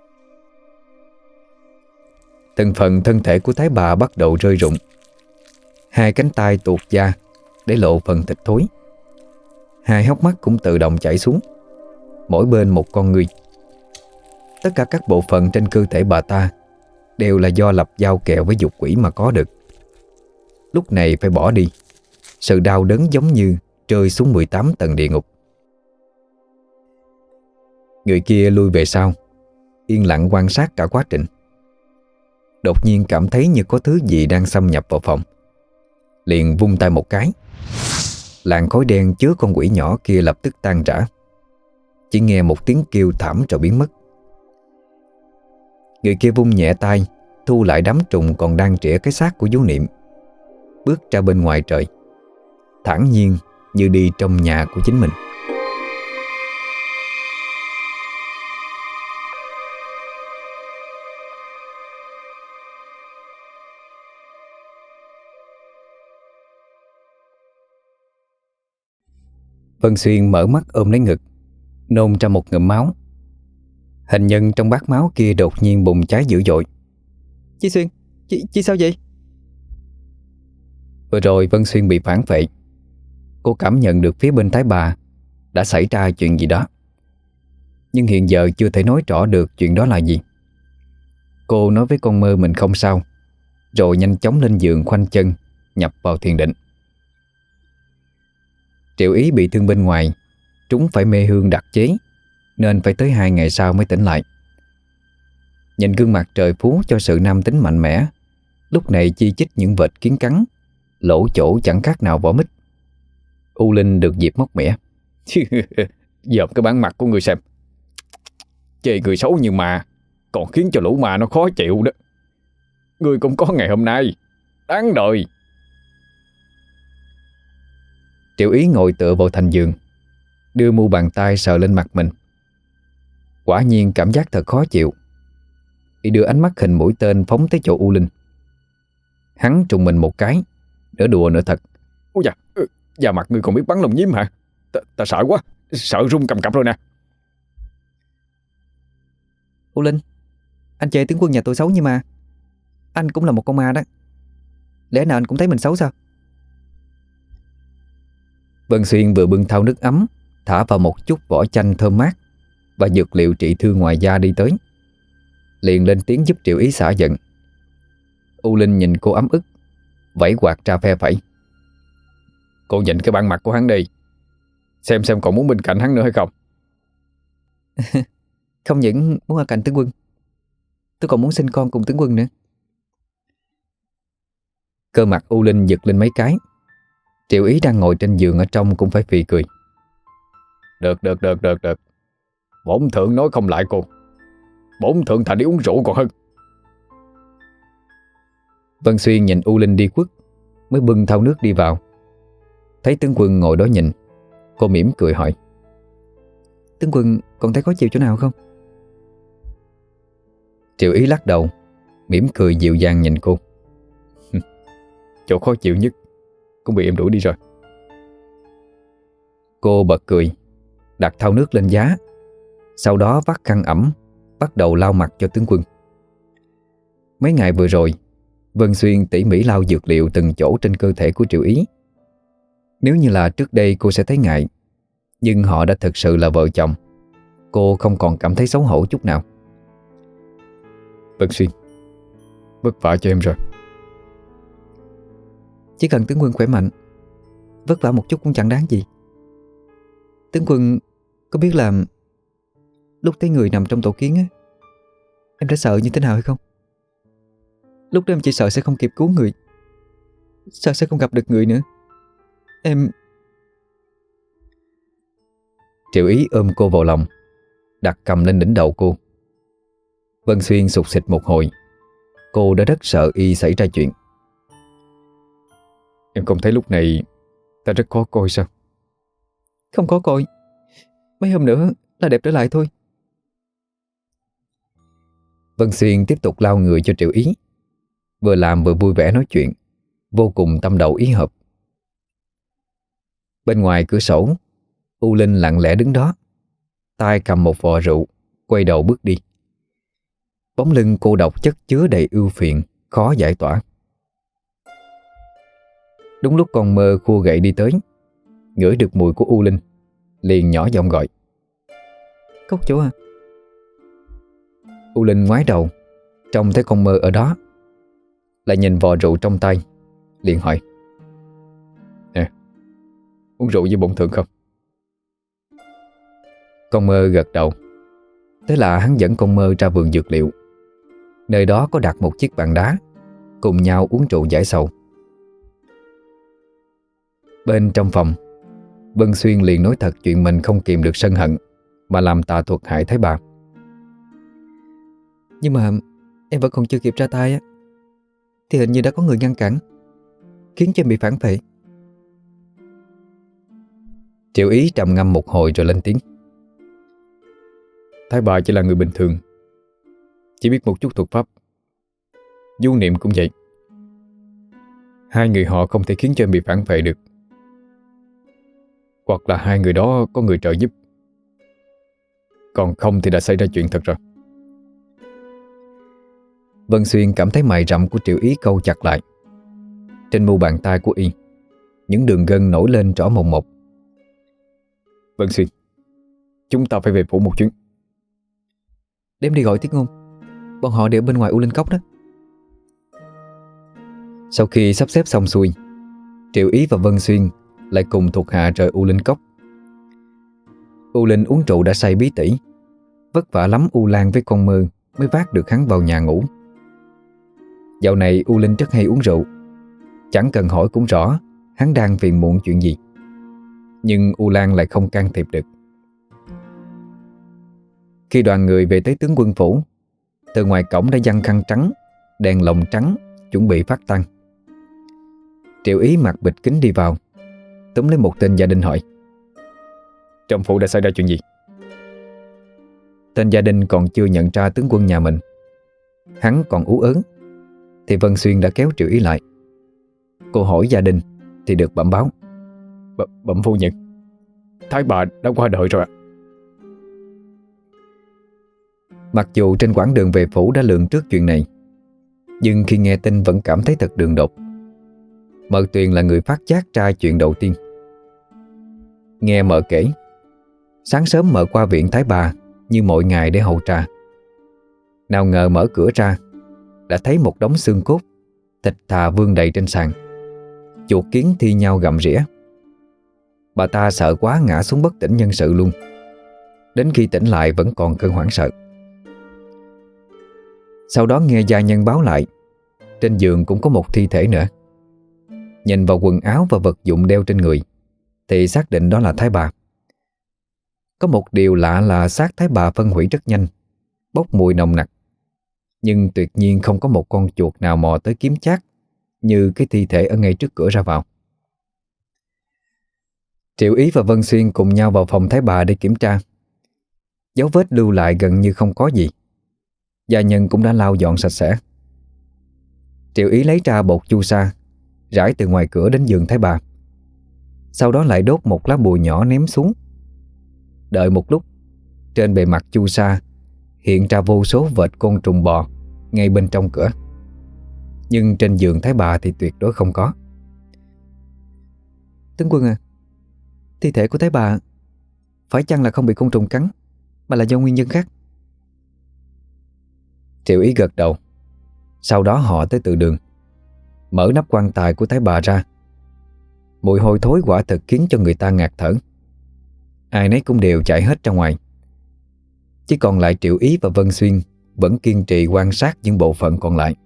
Từng phần thân thể của Thái bà bắt đầu rơi rụng. Hai cánh tay tuột da để lộ phần thịt thối. Hai hốc mắt cũng tự động chảy xuống, mỗi bên một con người. Tất cả các bộ phận trên cơ thể bà ta đều là do lập giao kèo với dục quỷ mà có được. Lúc này phải bỏ đi, sự đau đớn giống như rơi xuống 18 tầng địa ngục. Người kia lui về sau, yên lặng quan sát cả quá trình. Đột nhiên cảm thấy như có thứ gì đang xâm nhập vào phòng, liền vung tay một cái. Làn khói đen chứa con quỷ nhỏ kia lập tức tan rã. Chỉ nghe một tiếng kêu thảm rồi biến mất. Người kia vung nhẹ tay, thu lại đám trùng còn đang trĩa cái xác của vú Niệm, bước ra bên ngoài trời, thản nhiên như đi trong nhà của chính mình. Vân Xuyên mở mắt ôm lấy ngực, nôn ra một ngụm máu. Hình nhân trong bát máu kia đột nhiên bùng cháy dữ dội. Chị Xuyên, chị sao vậy? Vừa rồi Vân Xuyên bị phản phệ. Cô cảm nhận được phía bên Thái bà đã xảy ra chuyện gì đó, nhưng hiện giờ chưa thể nói rõ được chuyện đó là gì. Cô nói với con mơ mình không sao, rồi nhanh chóng lên giường khoanh chân nhập vào thiền định. Triệu Ý bị thương bên ngoài, trúng phải mê hương đặc chế, nên phải tới 2 ngày sau mới tỉnh lại. Nhìn gương mặt trời phú cho sự nam tính mạnh mẽ, lúc này chi chít những vệt kiến cắn, lỗ chỗ chẳng khác nào vỏ mít. U Linh được dịp móc mẻ. Dòm cái bản mặt của người xem. Chê người xấu như mà còn khiến cho lũ ma nó khó chịu đó. Người cũng có ngày hôm nay. Đáng đời. Triệu Ý ngồi tựa vào thành giường, đưa mu bàn tay sờ lên mặt mình. Quả nhiên cảm giác thật khó chịu. Y đưa ánh mắt hình mũi tên phóng tới chỗ U Linh. Hắn trùng mình một cái, nửa đùa nửa thật. Ôi dạ, da mặt ngươi còn biết bắn lồng nhím hả? Ta sợ quá, sợ run cầm cập rồi nè. U Linh, anh chê tướng quân nhà tôi xấu như ma. Anh cũng là một con ma đó. Lẽ nào anh cũng thấy mình xấu sao? Vân Xuyên vừa bưng thau nước ấm thả vào một chút vỏ chanh thơm mát và dược liệu trị thương ngoài da đi tới, liền lên tiếng giúp Triệu Ý xả giận. U Linh nhìn cô ấm ức, vẫy quạt ra phe phẩy. Cô nhìn cái bản mặt của hắn đi, xem còn muốn bên cạnh hắn nữa hay không. Không những muốn ở cạnh tướng quân, tôi còn muốn sinh con cùng tướng quân nữa. Cơ mặt U Linh giật lên mấy cái. Triệu Ý đang ngồi trên giường ở trong cũng phải phì cười. Được. Bổn thượng nói không lại cô. Bổn thượng thà đi uống rượu còn hơn. Vân Xuyên nhìn U Linh đi khuất, mới bưng thau nước đi vào. Thấy tướng quân ngồi đó nhìn, cô mỉm cười hỏi: Tướng quân còn thấy khó chịu chỗ nào không? Triệu Ý lắc đầu, mỉm cười dịu dàng nhìn cô. Chỗ khó chịu nhất cũng bị em đuổi đi rồi. Cô bật cười, đặt thau nước lên giá, sau đó vắt khăn ẩm, bắt đầu lau mặt cho tướng quân. Mấy ngày vừa rồi, Vân Xuyên tỉ mỉ lau dược liệu từng chỗ trên cơ thể của Triệu Ý. Nếu như là trước đây cô sẽ thấy ngại, nhưng họ đã thực sự là vợ chồng. Cô không còn cảm thấy xấu hổ chút nào. Vân Xuyên, vất vả cho em rồi. Chỉ cần tướng quân khỏe mạnh, vất vả một chút cũng chẳng đáng gì. Tướng quân có biết là lúc thấy người nằm trong tổ kiến á, em đã sợ như thế nào hay không? Lúc đó em chỉ sợ sẽ không kịp cứu người, sợ sẽ không gặp được người nữa. Em... Triệu Ý ôm cô vào lòng, đặt cầm lên đỉnh đầu cô. Vân Xuyên sụt sịt một hồi. Cô đã rất sợ y xảy ra chuyện. Em không thấy lúc này ta rất khó coi sao? Không có coi. Mấy hôm nữa là đẹp trở lại thôi. Vân Xuyên tiếp tục lau người cho Triệu Ý, vừa làm vừa vui vẻ nói chuyện, vô cùng tâm đầu ý hợp. Bên ngoài cửa sổ, U Linh lặng lẽ đứng đó, tay cầm một vò rượu, quay đầu bước đi. Bóng lưng cô độc chất chứa đầy ưu phiền, khó giải tỏa. Đúng lúc con mơ khua gậy đi tới, ngửi được mùi của U Linh, liền nhỏ giọng gọi: Cốc chỗ à? U Linh ngoái đầu, trông thấy con mơ ở đó, lại nhìn vò rượu trong tay, liền hỏi: Nè, uống rượu với bổn thượng không? Con mơ gật đầu. Thế là hắn dẫn con mơ ra vườn dược liệu. Nơi đó có đặt một chiếc bàn đá, cùng nhau uống rượu giải sầu. Bên trong phòng, Vân Xuyên liền nói thật chuyện mình không kìm được sân hận mà làm tà thuật hại Thái Bà. Nhưng mà em vẫn còn chưa kịp ra tay á, thì hình như đã có người ngăn cản, khiến cho em bị phản phệ. Triệu Ý trầm ngâm một hồi rồi lên tiếng: Thái Bà chỉ là người bình thường, chỉ biết một chút thuật pháp. Du Niệm cũng vậy. Hai người họ không thể khiến cho em bị phản phệ được, hoặc là hai người đó có người trợ giúp, còn không thì đã xảy ra chuyện thật rồi. Vân Xuyên cảm thấy mày rậm của Triệu Ý câu chặt lại. Trên mu bàn tay của y, những đường gân nổi lên rõ mồn một. Vân Xuyên, chúng ta phải về phủ một chuyến. Đem đi gọi Tiết Ngôn, bọn họ đều bên ngoài U Linh Cốc đó. Sau khi sắp xếp xong xuôi, Triệu Ý và Vân Xuyên lại cùng thuộc hạ rời U Linh Cốc. U Linh uống rượu đã say bí tỉ, vất vả lắm U Lan với con mơ mới vác được hắn vào nhà ngủ. Dạo này U Linh rất hay uống rượu, chẳng cần hỏi cũng rõ hắn đang phiền muộn chuyện gì. Nhưng U Lan lại không can thiệp được. Khi đoàn người về tới tướng quân phủ, từ ngoài cổng đã giăng khăn trắng, đèn lồng trắng, chuẩn bị phát tang. Triệu Ý mặc bịch kính đi vào, túm lấy một tên gia đình hỏi: Trong phủ đã xảy ra chuyện gì? Tên gia đình còn chưa nhận ra tướng quân nhà mình, hắn còn ú ớn, thì Vân Xuyên đã kéo Triệu Ý lại. Cô hỏi gia đình thì được bẩm báo: Bẩm phu nhân, Thái bà đã qua đời rồi ạ. Mặc dù trên quãng đường về phủ đã lường trước chuyện này, nhưng khi nghe tin vẫn cảm thấy thật đường đột. Mợ Tuyền là người phát giác ra chuyện đầu tiên. Nghe mợ kể, sáng sớm mợ qua viện Thái bà như mọi ngày để hầu trà. Nào ngờ mở cửa ra, đã thấy một đống xương cốt, thịt thà vương đầy trên sàn. Chuột kiến thi nhau gặm rỉa. Bà ta sợ quá ngã xuống bất tỉnh nhân sự luôn. Đến khi tỉnh lại vẫn còn cơn hoảng sợ. Sau đó nghe gia nhân báo lại, trên giường cũng có một thi thể nữa. Nhìn vào quần áo và vật dụng đeo trên người thì xác định đó là Thái bà. Có một điều lạ là xác Thái bà phân hủy rất nhanh, bốc mùi nồng nặc. Nhưng tuyệt nhiên không có một con chuột nào mò tới kiếm chác như cái thi thể ở ngay trước cửa ra vào. Triệu Ý và Vân Xuyên cùng nhau vào phòng Thái bà để kiểm tra. Dấu vết lưu lại gần như không có gì. Gia nhân cũng đã lau dọn sạch sẽ. Triệu Ý lấy ra bột chu sa, rải từ ngoài cửa đến giường Thái bà. Sau đó lại đốt một lá bùi nhỏ ném xuống. Đợi một lúc, trên bề mặt chu sa hiện ra vô số vệt côn trùng bò ngay bên trong cửa. Nhưng trên giường Thái bà thì tuyệt đối không có. Tướng quân à, thi thể của Thái bà phải chăng là không bị côn trùng cắn, mà là do nguyên nhân khác? Triệu Ý gật đầu. Sau đó họ tới từ đường, mở nắp quan tài của Thái bà ra. Mùi hôi thối quả thực khiến cho người ta ngạt thở. Ai nấy cũng đều chạy hết ra ngoài. Chỉ còn lại Triệu Ý và Vân Xuyên vẫn kiên trì quan sát những bộ phận còn lại.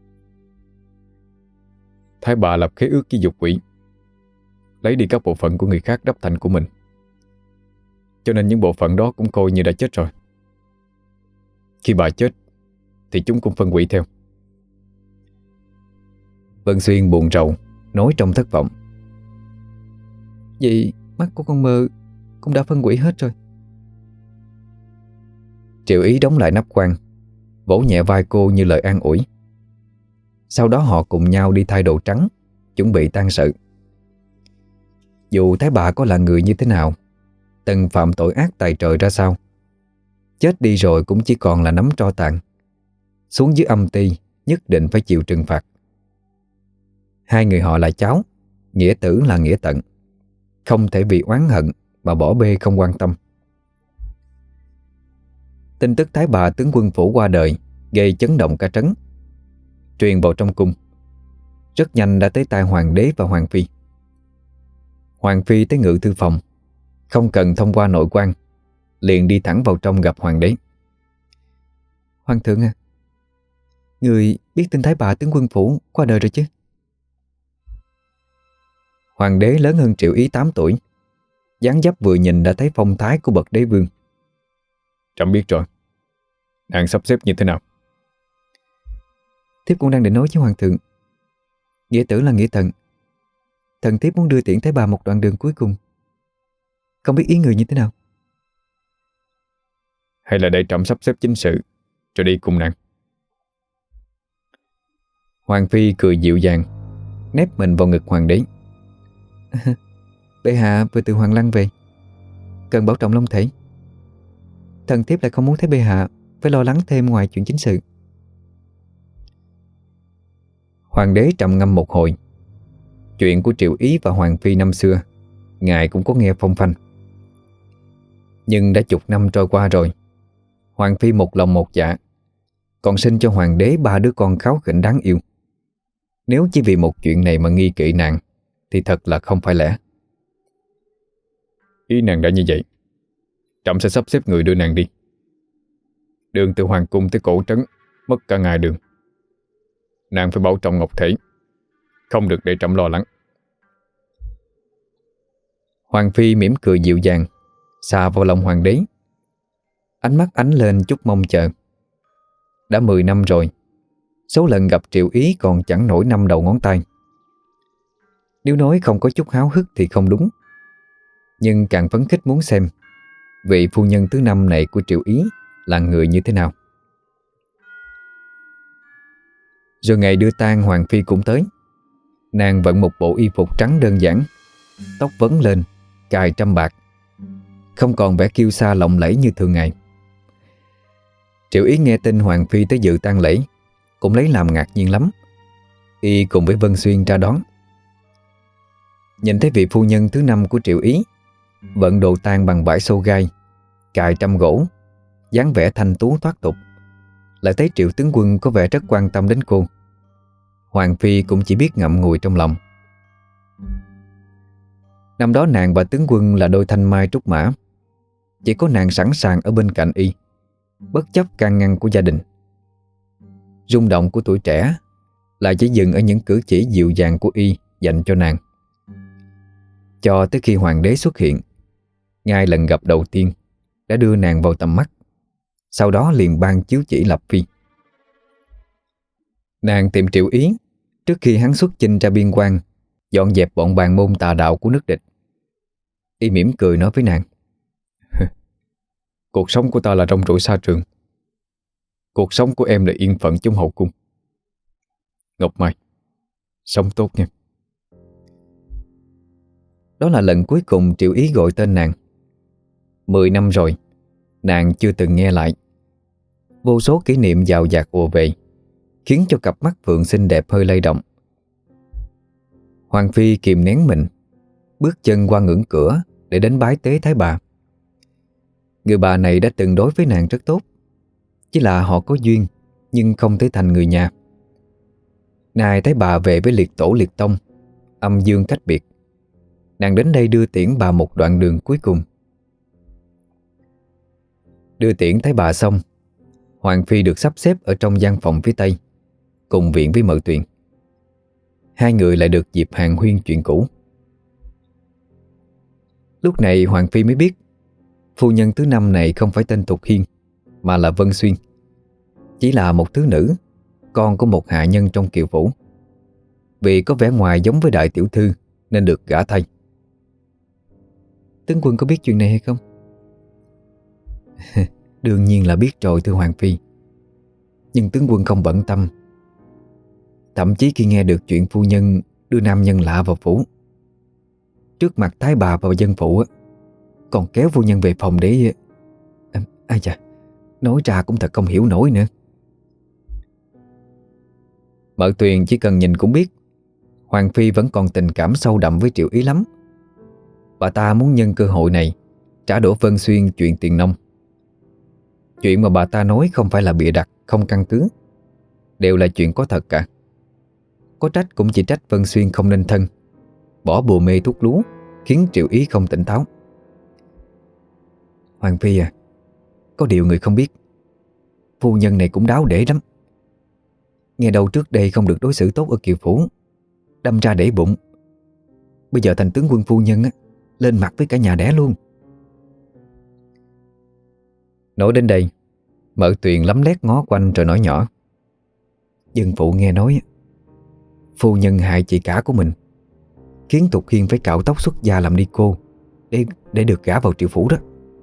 Thái bà lập khế ước với dục quỷ, lấy đi các bộ phận của người khác đắp thành của mình, cho nên những bộ phận đó cũng coi như đã chết rồi. Khi bà chết thì chúng cũng phân hủy theo. Vân Xuyên buồn rầu nói trong thất vọng: Vậy mắt của con mơ cũng đã phân hủy hết rồi. Triệu Ý đóng lại nắp quan, vỗ nhẹ vai cô như lời an ủi. Sau đó họ cùng nhau đi thay đồ trắng, chuẩn bị tang sự. Dù Thái bà có là người như thế nào, từng phạm tội ác tày trời ra sao, chết đi rồi cũng chỉ còn là nắm tro tàn. Xuống dưới âm ty nhất định phải chịu trừng phạt. Hai người họ là cháu, nghĩa tử là nghĩa tận, không thể vì oán hận mà bỏ bê không quan tâm. Tin tức Thái bà tướng quân phủ qua đời gây chấn động cả trấn, truyền vào trong cung. Rất nhanh đã tới tai hoàng đế và hoàng phi. Hoàng phi tới ngự thư phòng, không cần thông qua nội quan, liền đi thẳng vào trong gặp hoàng đế. Hoàng thượng à, người biết tin Thái bà tướng quân phủ qua đời rồi chứ? Hoàng đế lớn hơn Triệu Ý 8 tuổi, dáng dấp vừa nhìn đã thấy phong thái của bậc đế vương. Trẫm biết rồi. Nàng sắp xếp như thế nào? Thiếp cũng đang định nói với hoàng thượng. Nghĩa tử là nghĩa tận, thần thiếp muốn đưa tiễn Thái bà một đoạn đường cuối cùng. Không biết ý người như thế nào? Hay là để trẫm sắp xếp chính sự rồi đi cùng nàng? Hoàng phi cười dịu dàng, nép mình vào ngực hoàng đế. Bệ hạ vừa từ Hoàng Lăng về, cần bảo trọng long thể. Thần thiếp lại không muốn thấy bệ hạ phải lo lắng thêm ngoài chuyện chính sự. Hoàng đế trầm ngâm một hồi. Chuyện của Triệu Ý và Hoàng phi năm xưa ngài cũng có nghe phong phanh. Nhưng đã chục năm trôi qua rồi, Hoàng phi một lòng một dạ, còn sinh cho hoàng đế 3 đứa con kháu khỉnh đáng yêu. Nếu chỉ vì một chuyện này mà nghi kỵ nàng thì thật là không phải lẽ. Ý nàng đã như vậy, trẫm sẽ sắp xếp người đưa nàng đi. Đường từ hoàng cung tới cổ trấn mất cả ngày đường. Nàng phải bảo trọng ngọc thể, không được để trẫm lo lắng. Hoàng phi mỉm cười dịu dàng, xà vào lòng hoàng đế. Ánh mắt ánh lên chút mong chờ. Đã 10 năm rồi, số lần gặp Triệu Ý còn chẳng nổi 5 đầu ngón tay. Nếu nói không có chút háo hức thì không đúng, nhưng càng phấn khích muốn xem vị phu nhân thứ năm này của Triệu Ý là người như thế nào. Rồi ngày đưa tang Hoàng Phi cũng tới. Nàng vận một bộ y phục trắng đơn giản, tóc vấn lên, cài trăm bạc, không còn vẻ kiêu sa lộng lẫy như thường ngày. Triệu Ý nghe tin Hoàng Phi tới dự tang lễ cũng lấy làm ngạc nhiên lắm. Y cùng với Vân Xuyên ra đón. Nhìn thấy vị phu nhân thứ năm của Triệu Ý vận đồ tang bằng vải xô gai, cài trăm gỗ, dáng vẻ thanh tú thoát tục, lại thấy Triệu tướng quân có vẻ rất quan tâm đến cô, Hoàng Phi cũng chỉ biết ngậm ngùi trong lòng. Năm đó nàng và tướng quân là đôi thanh mai trúc mã, chỉ có nàng sẵn sàng ở bên cạnh y, bất chấp can ngăn của gia đình. Rung động của tuổi trẻ là chỉ dừng ở những cử chỉ dịu dàng của y dành cho nàng. Cho tới khi hoàng đế xuất hiện, ngay lần gặp đầu tiên đã đưa nàng vào tầm mắt, sau đó liền ban chiếu chỉ lập phi. Nàng tìm Triệu Ý trước khi hắn xuất chinh ra biên quan, dọn dẹp bọn bàn môn tà đạo của nước địch. Y mỉm cười nói với nàng: cuộc sống của ta là rong ruổi xa trường, cuộc sống của em là yên phận trong hậu cung. Ngọc Mai, sống tốt nha. Đó là lần cuối cùng Triệu Ý gọi tên nàng. 10 năm rồi, nàng chưa từng nghe lại. Vô số kỷ niệm dào dạt ùa về, khiến cho cặp mắt phượng xinh đẹp hơi lay động. Hoàng Phi kìm nén mình, bước chân qua ngưỡng cửa để đến bái tế Thái bà. Người bà này đã từng đối với nàng rất tốt, chỉ là họ có duyên nhưng không thể thành người nhà. Nay thấy bà về với liệt tổ liệt tông, âm dương cách biệt, nàng đến đây đưa tiễn bà một đoạn đường cuối cùng. Đưa tiễn Thái bà xong, Hoàng Phi được sắp xếp ở trong gian phòng phía Tây, cùng viện với Mợ Tuyền. Hai người lại được dịp hàn huyên chuyện cũ. Lúc này Hoàng Phi mới biết phu nhân thứ năm này không phải tên Thục Hiên, mà là Vân Xuyên, chỉ là một thứ nữ, con của một hạ nhân trong kiều phủ. Vì có vẻ ngoài giống với đại tiểu thư nên được gả thay. Tướng quân có biết chuyện này hay không? Đương nhiên là biết rồi thưa Hoàng Phi, nhưng tướng quân không bận tâm. Thậm chí khi nghe được chuyện phu nhân đưa nam nhân lạ vào phủ, trước mặt thái bà và dân phụ, còn kéo phu nhân về phòng để... Ai chà, nói ra cũng thật không hiểu nổi nữa. Mợ Tuyền chỉ cần nhìn cũng biết Hoàng Phi vẫn còn tình cảm sâu đậm với Triệu Ý lắm. Bà ta muốn nhân cơ hội này trả đũa Vân Xuyên chuyện tiền nông. Chuyện mà bà ta nói không phải là bịa đặt, không căn cứ, đều là chuyện có thật cả. Có trách cũng chỉ trách Vân Xuyên không nên thân, bỏ bùa mê thuốc lú, khiến Triệu Ý không tỉnh táo. Hoàng Phi à, có điều người không biết, phu nhân này cũng đáo để lắm. Nghe đâu trước đây không được đối xử tốt ở kiều phủ, đâm ra để bụng. Bây giờ thành tướng quân phu nhân á, lên mặt với cả nhà đẻ luôn. Nói đến đây, Mợ Tuyền lấm lét ngó quanh rồi nói nhỏ: dân phụ nghe nói phu nhân hại chị cả của mình, khiến Thục Hiên phải cạo tóc xuất gia làm ni cô để được gả vào triệu phủ đó.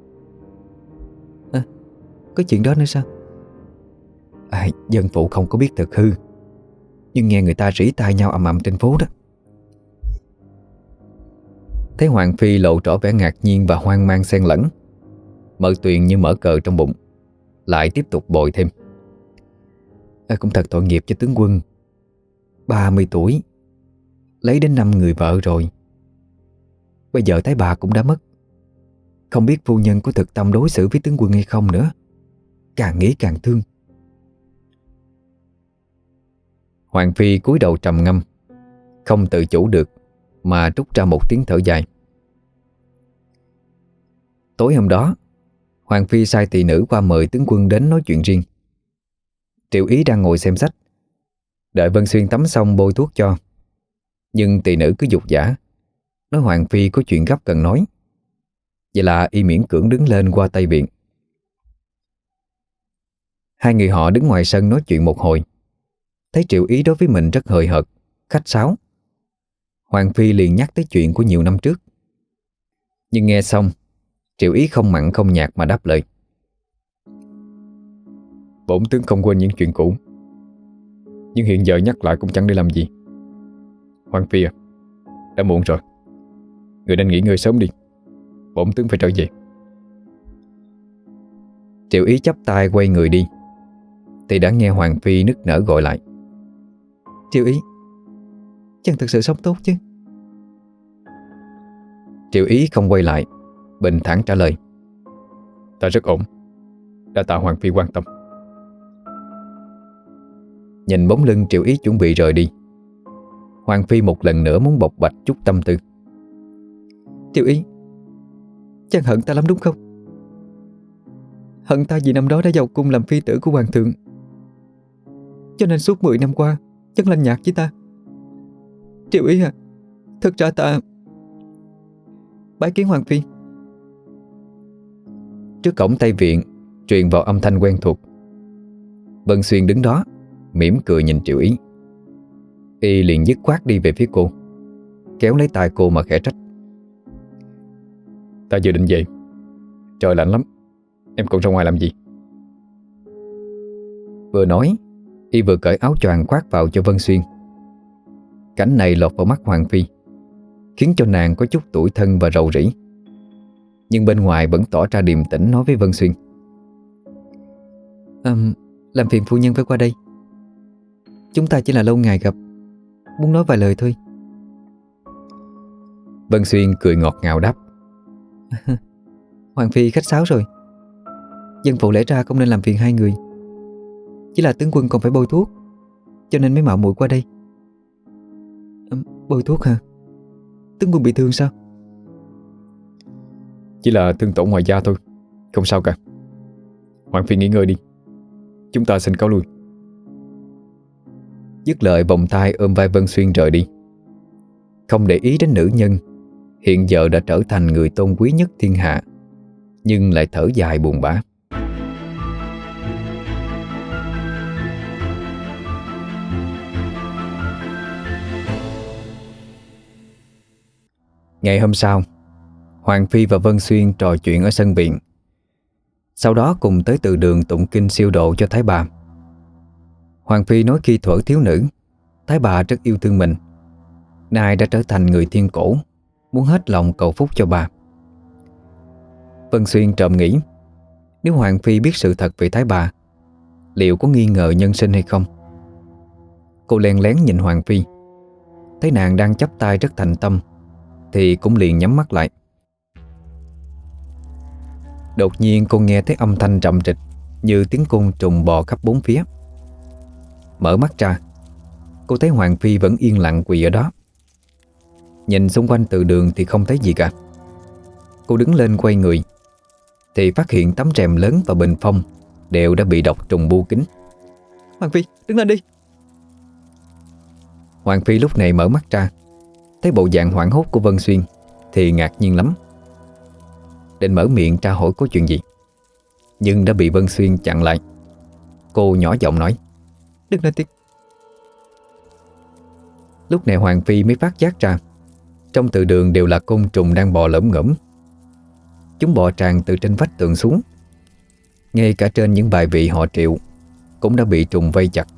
Có chuyện đó nữa sao? Dân phụ không có biết thật hư, nhưng nghe người ta rỉ tai nhau ầm ầm trên phố đó. Thấy Hoàng Phi lộ rõ vẻ ngạc nhiên và hoang mang xen lẫn, Mợ Tuyền như mở cờ trong bụng, lại tiếp tục bồi thêm: Cũng thật tội nghiệp cho tướng quân. 30 tuổi, lấy đến 5 người vợ rồi. Bây giờ thái bà cũng đã mất, không biết phu nhân có thực tâm đối xử với tướng quân hay không nữa. Càng nghĩ càng thương. Hoàng Phi cúi đầu trầm ngâm, không tự chủ được mà trút ra một tiếng thở dài. Tối hôm đó, Hoàng Phi sai tỳ nữ qua mời tướng quân đến nói chuyện riêng. Triệu Ý đang ngồi xem sách, đợi Vân Xuyên tắm xong bôi thuốc cho, nhưng tỳ nữ cứ giục giã, nói Hoàng Phi có chuyện gấp cần nói. Vậy là y miễn cưỡng đứng lên qua Tây Viện. Hai người họ đứng ngoài sân nói chuyện một hồi, thấy Triệu Ý đối với mình rất hời hợt, khách sáo. Hoàng Phi liền nhắc tới chuyện của nhiều năm trước. Nhưng nghe xong, Triệu Ý không mặn không nhạt mà đáp lời: Bổn tướng không quên những chuyện cũ, nhưng hiện giờ nhắc lại cũng chẳng để làm gì. Hoàng Phi à, đã muộn rồi, người nên nghỉ ngơi sớm đi. Bổn tướng phải trở về. Triệu Ý chắp tay quay người đi, thì đã nghe Hoàng Phi nức nở gọi lại: Triệu Ý, chàng thực sự sống tốt chứ? Triệu Ý không quay lại, bình thản trả lời: Ta rất ổn, đã tạ Hoàng Phi quan tâm. Nhìn bóng lưng Triệu Ý chuẩn bị rời đi, Hoàng Phi một lần nữa muốn bộc bạch chút tâm tư. Triệu Ý, chàng hận ta lắm đúng không? Hận ta vì năm đó đã vào cung làm phi tử của hoàng thượng, cho nên suốt 10 năm qua chân lanh nhạt với ta. Triệu Ý à, thật ra ta bái kiến Hoàng Phi. Trước cổng Tây Viện truyền vào âm thanh quen thuộc. Vân Xuyên đứng đó mỉm cười nhìn Triệu Ý. Y liền dứt khoát đi về phía cô, kéo lấy tay cô mà khẽ trách: Ta vừa định về, trời lạnh lắm, em còn ra ngoài làm gì? Vừa nói, Y vừa cởi áo choàng khoác vào cho Vân Xuyên. Cảnh này lọt vào mắt Hoàng Phi, khiến cho nàng có chút tủi thân và rầu rĩ. Nhưng bên ngoài vẫn tỏ ra điềm tĩnh nói với Vân Xuyên: Làm phiền phu nhân phải qua đây. Chúng ta chỉ là lâu ngày gặp, muốn nói vài lời thôi. Vân Xuyên cười ngọt ngào đáp: Hoàng Phi khách sáo rồi. Dân phụ lẽ ra không nên làm phiền hai người, chỉ là tướng quân còn phải bôi thuốc, cho nên mới mạo muội qua đây. Bôi thuốc hả? Tướng quân bị thương sao? Chỉ là thương tổn ngoài da thôi, không sao cả. Hoàng Phi nghỉ ngơi đi, chúng ta xin cáo lui. Dứt lời vòng tay ôm vai Vân Xuyên rời đi, không để ý đến nữ nhân hiện giờ đã trở thành người tôn quý nhất thiên hạ, nhưng lại thở dài buồn bã. Ngày hôm sau, Hoàng Phi và Vân Xuyên trò chuyện ở sân viện. Sau đó cùng tới từ đường tụng kinh siêu độ cho Thái bà. Hoàng Phi nói khi thuở thiếu nữ, Thái bà rất yêu thương mình, nay đã trở thành người thiên cổ, muốn hết lòng cầu phúc cho bà. Vân Xuyên trộm nghĩ, nếu Hoàng Phi biết sự thật về Thái bà, liệu có nghi ngờ nhân sinh hay không? Cô len lén nhìn Hoàng Phi, thấy nàng đang chắp tay rất thành tâm, thì cũng liền nhắm mắt lại. Đột nhiên cô nghe thấy âm thanh rậm rịch như tiếng côn trùng bò khắp bốn phía. Mở mắt ra, cô thấy Hoàng Phi vẫn yên lặng quỳ ở đó. Nhìn xung quanh từ đường thì không thấy gì cả. Cô đứng lên quay người thì phát hiện tấm rèm lớn và bình phong đều đã bị độc trùng bu kín. Hoàng Phi, đứng lên đi. Hoàng Phi lúc này mở mắt ra, thấy bộ dạng hoảng hốt của Vân Xuyên thì ngạc nhiên lắm. Định mở miệng tra hỏi có chuyện gì, nhưng đã bị Vân Xuyên chặn lại. Cô nhỏ giọng nói: Đừng lên tiếng. Lúc này Hoàng Phi mới phát giác ra trong từ đường đều là côn trùng đang bò lởm ngởm. Chúng bò tràn từ trên vách tường xuống. Ngay cả trên những bài vị họ Triệu cũng đã bị trùng vây chặt.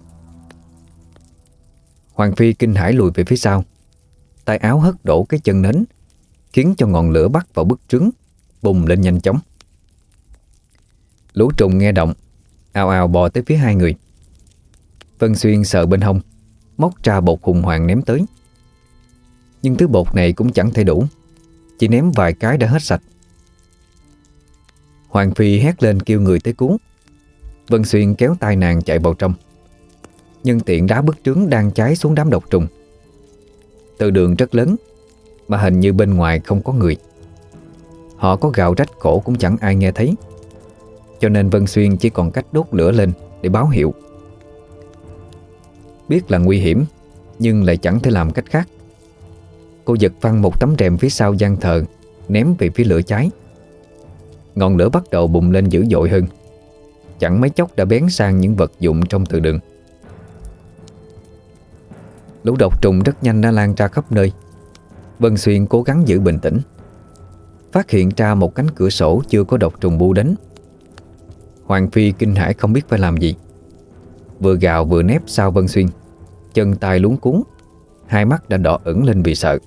Hoàng Phi kinh hãi lùi về phía sau, tay áo hất đổ cái chân nến, khiến cho ngọn lửa bắt vào bức trướng bùng lên nhanh chóng. Lũ trùng nghe động ào ào bò tới phía hai người. Vân Xuyên sờ bên hông, móc ra bột hùng hoàng ném tới. Nhưng thứ bột này cũng chẳng thể đủ, chỉ ném vài cái đã hết sạch. Hoàng Phi hét lên kêu người tới cứu. Vân Xuyên kéo tay nàng chạy vào trong, nhân tiện đá bức trướng đang cháy xuống đám độc trùng. Từ đường rất lớn, mà hình như bên ngoài không có người. Họ có gào rách cổ cũng chẳng ai nghe thấy, cho nên Vân Xuyên chỉ còn cách đốt lửa lên để báo hiệu. Biết là nguy hiểm, nhưng lại chẳng thể làm cách khác. Cô giật phăng một tấm rèm phía sau gian thờ, ném về phía lửa cháy. Ngọn lửa bắt đầu bùng lên dữ dội hơn, chẳng mấy chốc đã bén sang những vật dụng trong từ đường. Lũ độc trùng rất nhanh đã lan ra khắp nơi, Vân Xuyên cố gắng giữ bình tĩnh, phát hiện ra một cánh cửa sổ chưa có độc trùng bu đến. Hoàng Phi kinh hãi không biết phải làm gì, vừa gào vừa nép sau Vân Xuyên, chân tay luống cuống, hai mắt đã đỏ ửng lên vì sợ.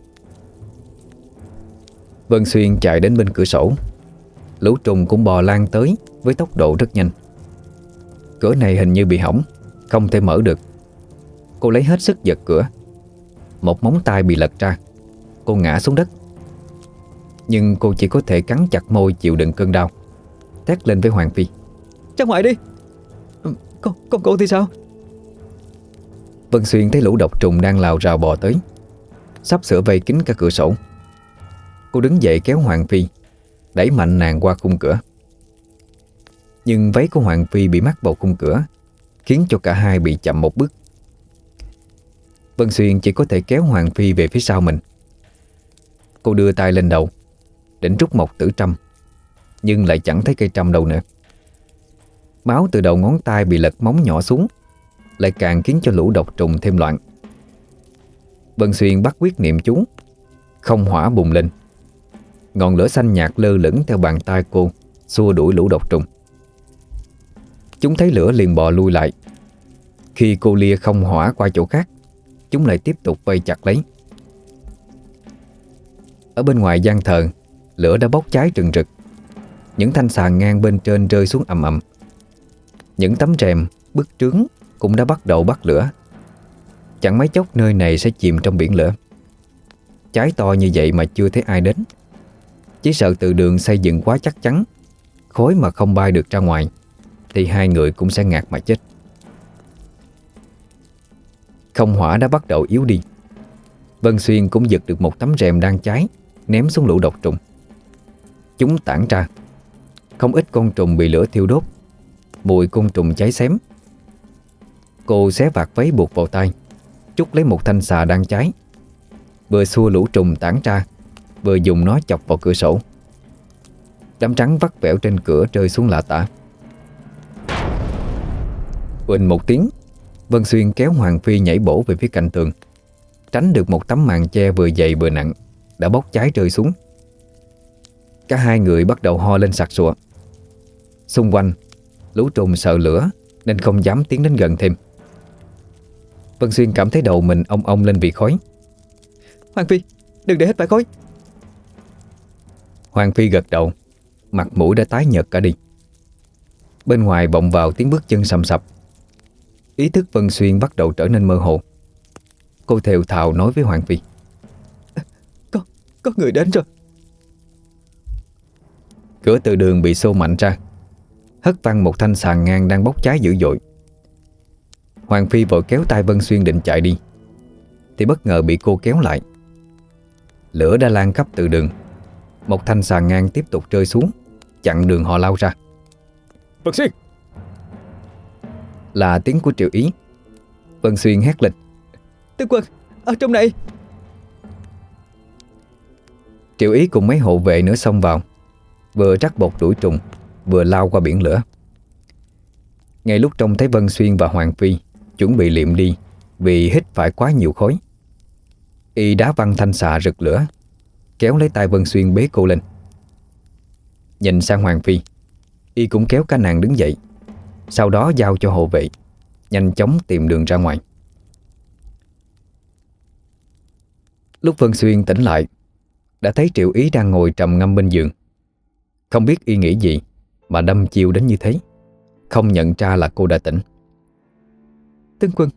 Vân Xuyên chạy đến bên cửa sổ, lũ trùng cũng bò lan tới với tốc độ rất nhanh. Cửa này hình như bị hỏng, không thể mở được. Cô lấy hết sức giật cửa. Một móng tay bị lật ra, cô ngã xuống đất. Nhưng cô chỉ có thể cắn chặt môi chịu đựng cơn đau, thét lên với Hoàng Phi: Ra ngoài đi. Còn cô thì sao? Vân Xuyên thấy lũ độc trùng đang lào rào bò tới, sắp sửa vây kín cả cửa sổ. Cô đứng dậy kéo Hoàng Phi, đẩy mạnh nàng qua khung cửa. Nhưng váy của Hoàng Phi bị mắc vào khung cửa, khiến cho cả hai bị chậm một bước. Vân Xuyên chỉ có thể kéo Hoàng Phi về phía sau mình. Cô đưa tay lên đầu, định rút một tử trâm, nhưng lại chẳng thấy cây trâm đâu nữa. Máu từ đầu ngón tay bị lật móng nhỏ xuống, lại càng khiến cho lũ độc trùng thêm loạn. Vân Xuyên bắt quyết niệm chú, không hỏa bùng lên. Ngọn lửa xanh nhạt lơ lửng theo bàn tay cô, xua đuổi lũ độc trùng. Chúng thấy lửa liền bò lui lại. Khi cô lia không hỏa qua chỗ khác, chúng lại tiếp tục vây chặt lấy. Ở bên ngoài gian thờ, lửa đã bốc cháy rừng rực. Những thanh sàn ngang bên trên rơi xuống ầm ầm. Những tấm rèm, bức trướng cũng đã bắt đầu bắt lửa. Chẳng mấy chốc nơi này sẽ chìm trong biển lửa. Cháy to như vậy mà chưa thấy ai đến. Chỉ sợ từ đường xây dựng quá chắc chắn, khói mà không bay được ra ngoài, thì hai người cũng sẽ ngạt mà chết. Không hỏa đã bắt đầu yếu đi. Vân Xuyên cũng giật được một tấm rèm đang cháy, ném xuống lũ độc trùng. Chúng tản ra. Không ít con trùng bị lửa thiêu đốt, mùi côn trùng cháy xém. Cô xé vạt váy buộc vào tay, trút lấy một thanh xà đang cháy, vừa xua lũ trùng tản ra, vừa dùng nó chọc vào cửa sổ. Đám trắng vắt vẻo trên cửa rơi xuống lạ tả. Uỳnh một tiếng, Vân Xuyên kéo Hoàng Phi nhảy bổ về phía cạnh tường, tránh được một tấm màn che vừa dày vừa nặng đã bốc cháy rơi xuống. Cả hai người bắt đầu ho lên sặc sụa. Xung quanh, lũ trùng sợ lửa nên không dám tiến đến gần thêm. Vân Xuyên cảm thấy đầu mình ong ong lên vì khói. Hoàng Phi, đừng để hết bãi khói. Hoàng Phi gật đầu, mặt mũi đã tái nhợt cả đi. Bên ngoài vọng vào tiếng bước chân sầm sập. Ý thức Vân Xuyên bắt đầu trở nên mơ hồ. Cô thều thào nói với Hoàng Phi: Có người đến rồi. Cửa từ đường bị xô mạnh ra, hất văng một thanh sàn ngang đang bốc cháy dữ dội. Hoàng Phi vội kéo tay Vân Xuyên định chạy đi, thì bất ngờ bị cô kéo lại. Lửa đã lan khắp từ đường. Một thanh sàn ngang tiếp tục rơi xuống, chặn đường họ lao ra. Vân Xuyên! Là tiếng của Triệu Ý. Vân Xuyên hét lên: Tướng quân, ở trong này! Triệu Ý cùng mấy hộ vệ nữa xông vào, vừa rắc bột đuổi trùng, vừa lao qua biển lửa. Ngay lúc trông thấy Vân Xuyên và Hoàng Phi chuẩn bị liệm đi vì hít phải quá nhiều khói, y đá văng thanh xà rực lửa, kéo lấy tay Vân Xuyên bế cô lên. Nhìn sang Hoàng Phi, y cũng kéo cả nàng đứng dậy, sau đó giao cho hộ vệ, nhanh chóng tìm đường ra ngoài. Lúc Vân Xuyên tỉnh lại, đã thấy Triệu Ý đang ngồi trầm ngâm bên giường. Không biết y nghĩ gì mà đâm chiêu đến như thế, không nhận ra là cô đã tỉnh. Tướng quân!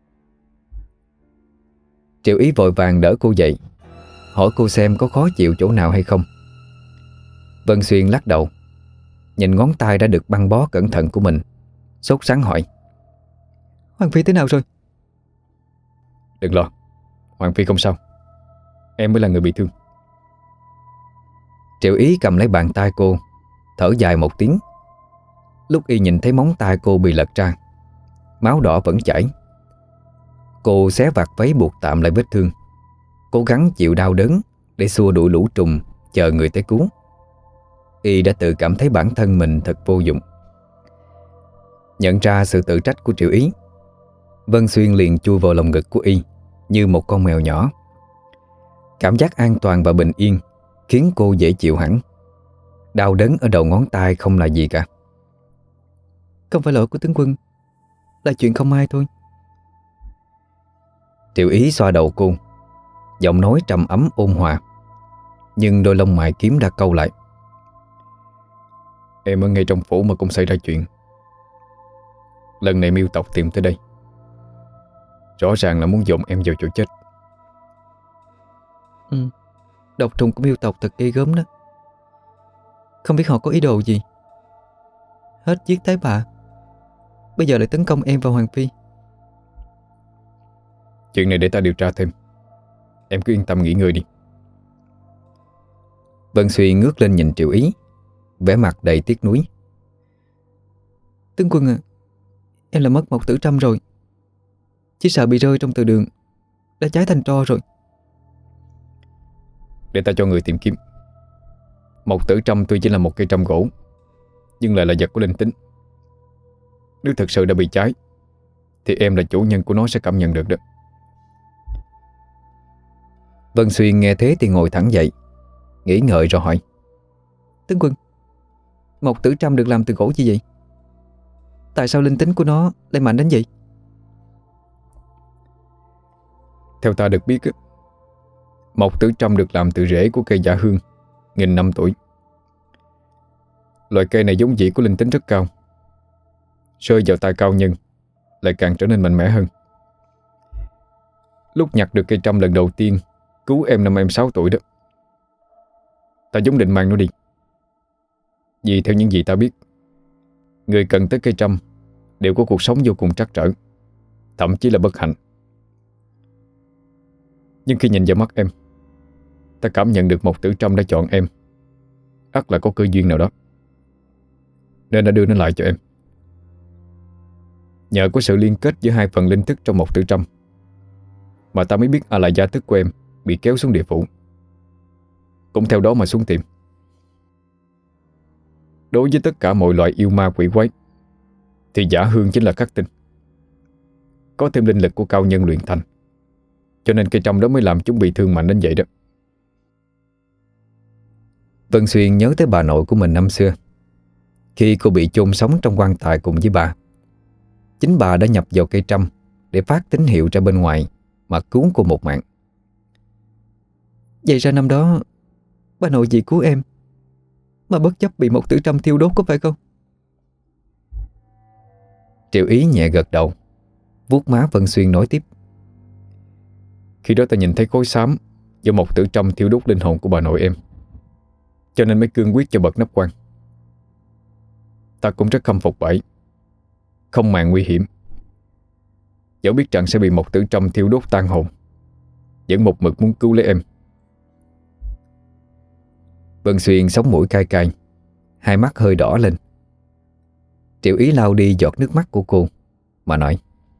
Triệu Ý vội vàng đỡ cô dậy, hỏi cô xem có khó chịu chỗ nào hay không. Vân Xuyên lắc đầu, nhìn ngón tay đã được băng bó cẩn thận của mình, sốt sắng hỏi: Hoàng Phi thế nào rồi? Đừng lo, Hoàng Phi không sao. Em mới là người bị thương. Triệu Ý cầm lấy bàn tay cô, thở dài một tiếng. Lúc y nhìn thấy móng tay cô bị lật ra, máu đỏ vẫn chảy. Cô xé vạt váy buộc tạm lại vết thương, cố gắng chịu đau đớn để xua đuổi lũ trùng, chờ người tới cứu. Y đã tự cảm thấy bản thân mình thật vô dụng. Nhận ra sự tự trách của Triệu Ý, Vân Xuyên liền chui vào lòng ngực của y như một con mèo nhỏ. Cảm giác an toàn và bình yên khiến cô dễ chịu hẳn. Đau đớn ở đầu ngón tay không là gì cả. Không phải lỗi của tướng quân, là chuyện không may thôi. Triệu Ý xoa đầu cô, giọng nói trầm ấm ôn hòa, nhưng đôi lông mày kiếm đã câu lại. Em ở ngay trong phủ mà cũng xảy ra chuyện. Lần này Miêu tộc tìm tới đây, rõ ràng là muốn dồn em vào chỗ chết. Độc trùng của Miêu tộc thật ghê gớm đó. Không biết họ có ý đồ gì. Hết giết Thái Bà, bây giờ lại tấn công em và Hoàng Phi. Chuyện này để ta điều tra thêm. Em cứ yên tâm nghỉ ngơi đi. Vân Xuyên ngước lên nhìn Triệu Ý, vẻ mặt đầy tiếc nuối. Tướng quân à, em là mất Mộc Tử Trâm rồi. Chỉ sợ bị rơi trong từ đường, đã cháy thành tro rồi. Để ta cho người tìm kiếm. Mộc Tử Trâm tuy chỉ là một cây trâm gỗ, nhưng lại là vật của linh tính. Nếu thực sự đã bị cháy thì em là chủ nhân của nó sẽ cảm nhận được đó. Vân Xuyên nghe thế thì ngồi thẳng dậy, nghĩ ngợi rồi hỏi. Tướng quân, Mộc Tử Trâm được làm từ gỗ gì vậy? Tại sao linh tính của nó lại mạnh đến vậy? Theo ta được biết, Mộc Tử Trâm được làm từ rễ của cây dạ hương nghìn năm tuổi. Loại cây này vốn dĩ có linh tính rất cao, rơi vào tay cao nhân lại càng trở nên mạnh mẽ hơn. Lúc nhặt được cây trâm lần đầu tiên, cứu em năm em 6 tuổi đó, ta vốn định mang nó đi. Vì theo những gì ta biết, người cần tới cây trâm đều có cuộc sống vô cùng trắc trở, thậm chí là bất hạnh. Nhưng khi nhìn vào mắt em, ta cảm nhận được Mộc Tử Trâm đã chọn em, ắt là có cơ duyên nào đó, nên đã đưa nó lại cho em. Nhờ có sự liên kết giữa hai phần linh thức trong Mộc Tử Trâm mà ta mới biết là gia thức của em bị kéo xuống địa phủ, cũng theo đó mà xuống tìm. Đối với tất cả mọi loại yêu ma quỷ quái thì giả hương chính là khắc tinh. Có thêm linh lực của cao nhân luyện thành, cho nên cây trâm đó mới làm chúng bị thương mạnh đến vậy đó. Vân Xuyên nhớ tới bà nội của mình năm xưa. Khi cô bị chôn sống trong quan tài cùng với bà, chính bà đã nhập vào cây trâm để phát tín hiệu ra bên ngoài mà cứu cô một mạng. Vậy ra năm đó bà nội vì cứu em mà bất chấp bị Mộc Tử Trâm thiêu đốt, có phải không? Triệu Ý nhẹ gật đầu, vuốt má Vân Xuyên nói tiếp. Khi đó ta nhìn thấy khối xám do Mộc Tử Trâm thiêu đốt linh hồn của bà nội em, cho nên mới cương quyết cho bật nắp quan. Ta cũng rất khâm phục bà ấy, không màng nguy hiểm, dẫu biết rằng sẽ bị Mộc Tử Trâm thiêu đốt tan hồn, vẫn một mực muốn cứu lấy em. Vân Xuyên sống mũi cay cay, hai mắt hơi đỏ lên. Triệu Ý lau đi giọt nước mắt của cô mà nói.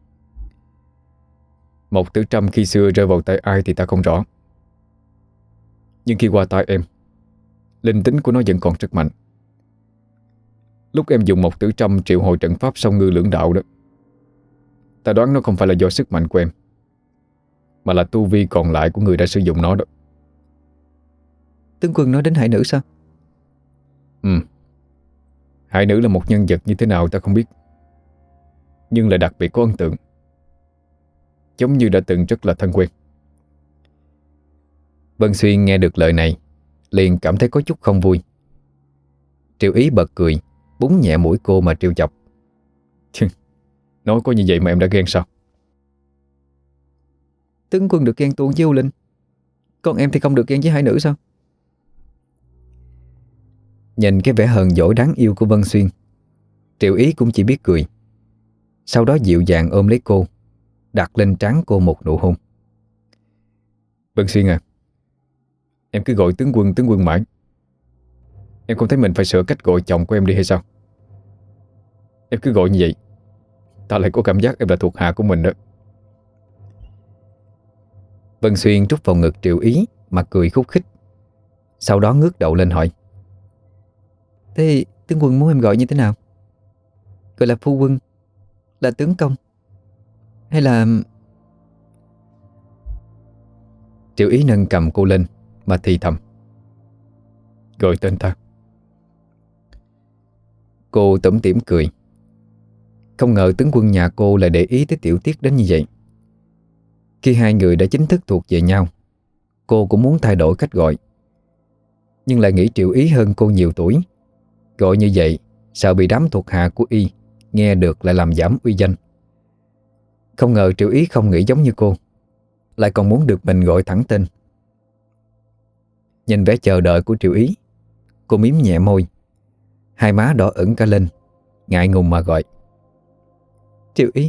Mộc Tử Trâm khi xưa rơi vào tay ai thì ta không rõ, nhưng khi qua tay em, linh tính của nó vẫn còn rất mạnh. Lúc em dùng Mộc Tử Trâm triệu hồi trận pháp song ngư lưỡng đạo đó, ta đoán nó không phải là do sức mạnh của em, mà là tu vi còn lại của người đã sử dụng nó đó. Tướng quân nói đến hải nữ sao? Hải nữ là một nhân vật như thế nào ta không biết, nhưng lại đặc biệt có ấn tượng, giống như đã từng rất là thân quen. Vân Xuyên nghe được lời này liền cảm thấy có chút không vui. Triệu Ý bật cười, búng nhẹ mũi cô mà trêu chọc. Nói có như vậy mà em đã ghen sao? Tướng quân được ghen tuông với U Linh, còn em thì không được ghen với hải nữ sao? Nhìn cái vẻ hờn dỗi đáng yêu của Vân Xuyên, Triệu Ý cũng chỉ biết cười. Sau đó dịu dàng ôm lấy cô, đặt lên trán cô một nụ hôn. Vân Xuyên à, em cứ gọi tướng quân mãi. Em không thấy mình phải sửa cách gọi chồng của em đi hay sao? Em cứ gọi như vậy, ta lại có cảm giác em là thuộc hạ của mình đó. Vân Xuyên trút vào ngực Triệu Ý mà cười khúc khích. Sau đó ngước đầu lên hỏi. Thế tướng quân muốn em gọi như thế nào? Gọi là phu quân, là tướng công, hay là... Triệu Ý nâng cầm cô lên mà thì thầm: "Gọi tên ta." Cô tủm tỉm cười. Không ngờ tướng quân nhà cô lại để ý tới tiểu tiết đến như vậy. Khi hai người đã chính thức thuộc về nhau, cô cũng muốn thay đổi cách gọi, nhưng lại nghĩ Triệu Ý hơn cô nhiều tuổi, gọi như vậy sợ bị đám thuộc hạ của y nghe được lại làm giảm uy danh. Không ngờ Triệu Ý không nghĩ giống như cô, lại còn muốn được mình gọi thẳng tên. Nhìn vẻ chờ đợi của Triệu Ý, cô mím nhẹ môi, hai má đỏ ửng cả lên, ngại ngùng mà gọi: "Triệu Ý."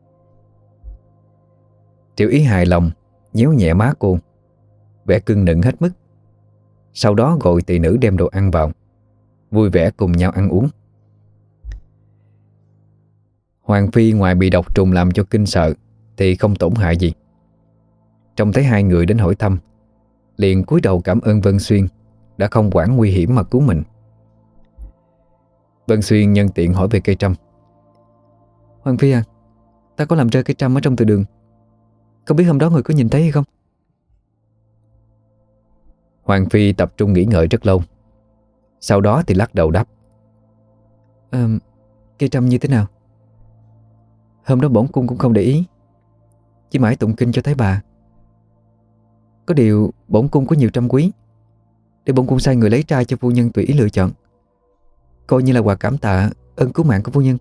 Triệu Ý hài lòng nhéo nhẹ má cô, vẻ cưng nựng hết mức. Sau đó gọi tỳ nữ đem đồ ăn vào, vui vẻ cùng nhau ăn uống. Hoàng phi ngoài bị độc trùng làm cho kinh sợ thì không tổn hại gì. Trông thấy hai người đến hỏi thăm, liền cúi đầu cảm ơn Vân Xuyên đã không quản nguy hiểm mà cứu mình. Vân Xuyên nhân tiện hỏi về cây trâm. "Hoàng phi à, ta có làm rơi cây trâm ở trong từ đường. Không biết hôm đó người có nhìn thấy hay không?" Hoàng phi tập trung nghĩ ngợi rất lâu, sau đó thì lắc đầu đáp: Cây trâm như thế nào? Hôm đó bổn cung cũng không để ý, chỉ mãi tụng kinh cho thấy bà. Có điều bổn cung có nhiều trâm quý, để bổn cung sai người lấy trai cho phu nhân tùy ý lựa chọn, coi như là quà cảm tạ ơn cứu mạng của phu nhân."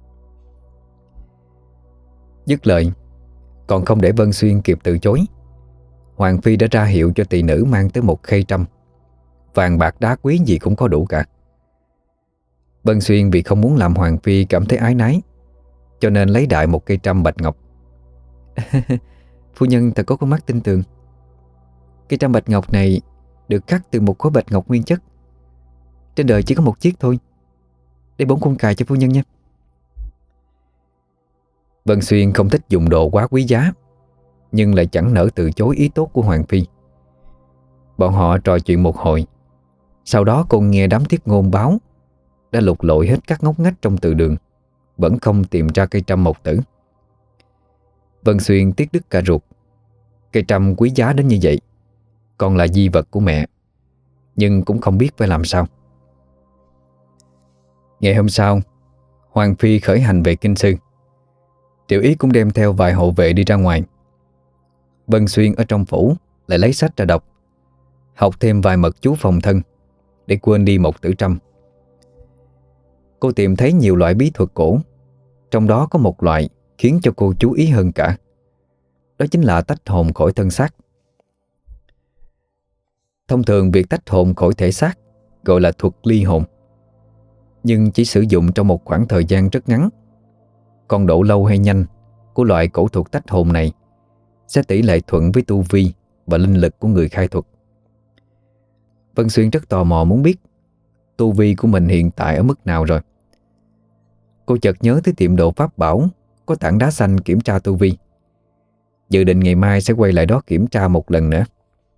Dứt lời, còn không để Vân Xuyên kịp từ chối, Hoàng phi đã ra hiệu cho tỳ nữ mang tới một khay trâm. Vàng bạc đá quý gì cũng có đủ cả. Vân Xuyên vì không muốn làm Hoàng phi cảm thấy áy náy, cho nên lấy đại một cây trâm bạch ngọc. "Phu nhân thật có con mắt tinh tường. Cây trâm bạch ngọc này được cắt từ một khối bạch ngọc nguyên chất. Trên đời chỉ có một chiếc thôi. Để bổn cung cài cho phu nhân nha." Vân Xuyên không thích dùng đồ quá quý giá, nhưng lại chẳng nỡ từ chối ý tốt của Hoàng phi. Bọn họ trò chuyện một hồi. Sau đó cô nghe đám thiết ngôn báo đã lục lội hết các ngóc ngách trong từ đường, vẫn không tìm ra cây trâm mộc tử. Vân Xuyên tiếc đứt cả ruột. Cây trâm quý giá đến như vậy, còn là di vật của mẹ, nhưng cũng không biết phải làm sao. Ngày hôm sau, Hoàng phi khởi hành về kinh sư. Triệu Ý cũng đem theo vài hộ vệ đi ra ngoài. Vân Xuyên ở trong phủ lại lấy sách ra đọc, học thêm vài mật chú phòng thân để quên đi mộc tử trâm. Cô tìm thấy nhiều loại bí thuật cổ, trong đó có một loại khiến cho cô chú ý hơn cả. Đó chính là tách hồn khỏi thân xác. Thông thường việc tách hồn khỏi thể xác gọi là thuật ly hồn, nhưng chỉ sử dụng trong một khoảng thời gian rất ngắn. Còn độ lâu hay nhanh của loại cổ thuật tách hồn này sẽ tỷ lệ thuận với tu vi và linh lực của người khai thuật. Vân Xuyên rất tò mò muốn biết tu vi của mình hiện tại ở mức nào rồi. Cô chợt nhớ tới tiệm đồ pháp bảo có tảng đá xanh kiểm tra tu vi, dự định ngày mai sẽ quay lại đó kiểm tra một lần nữa.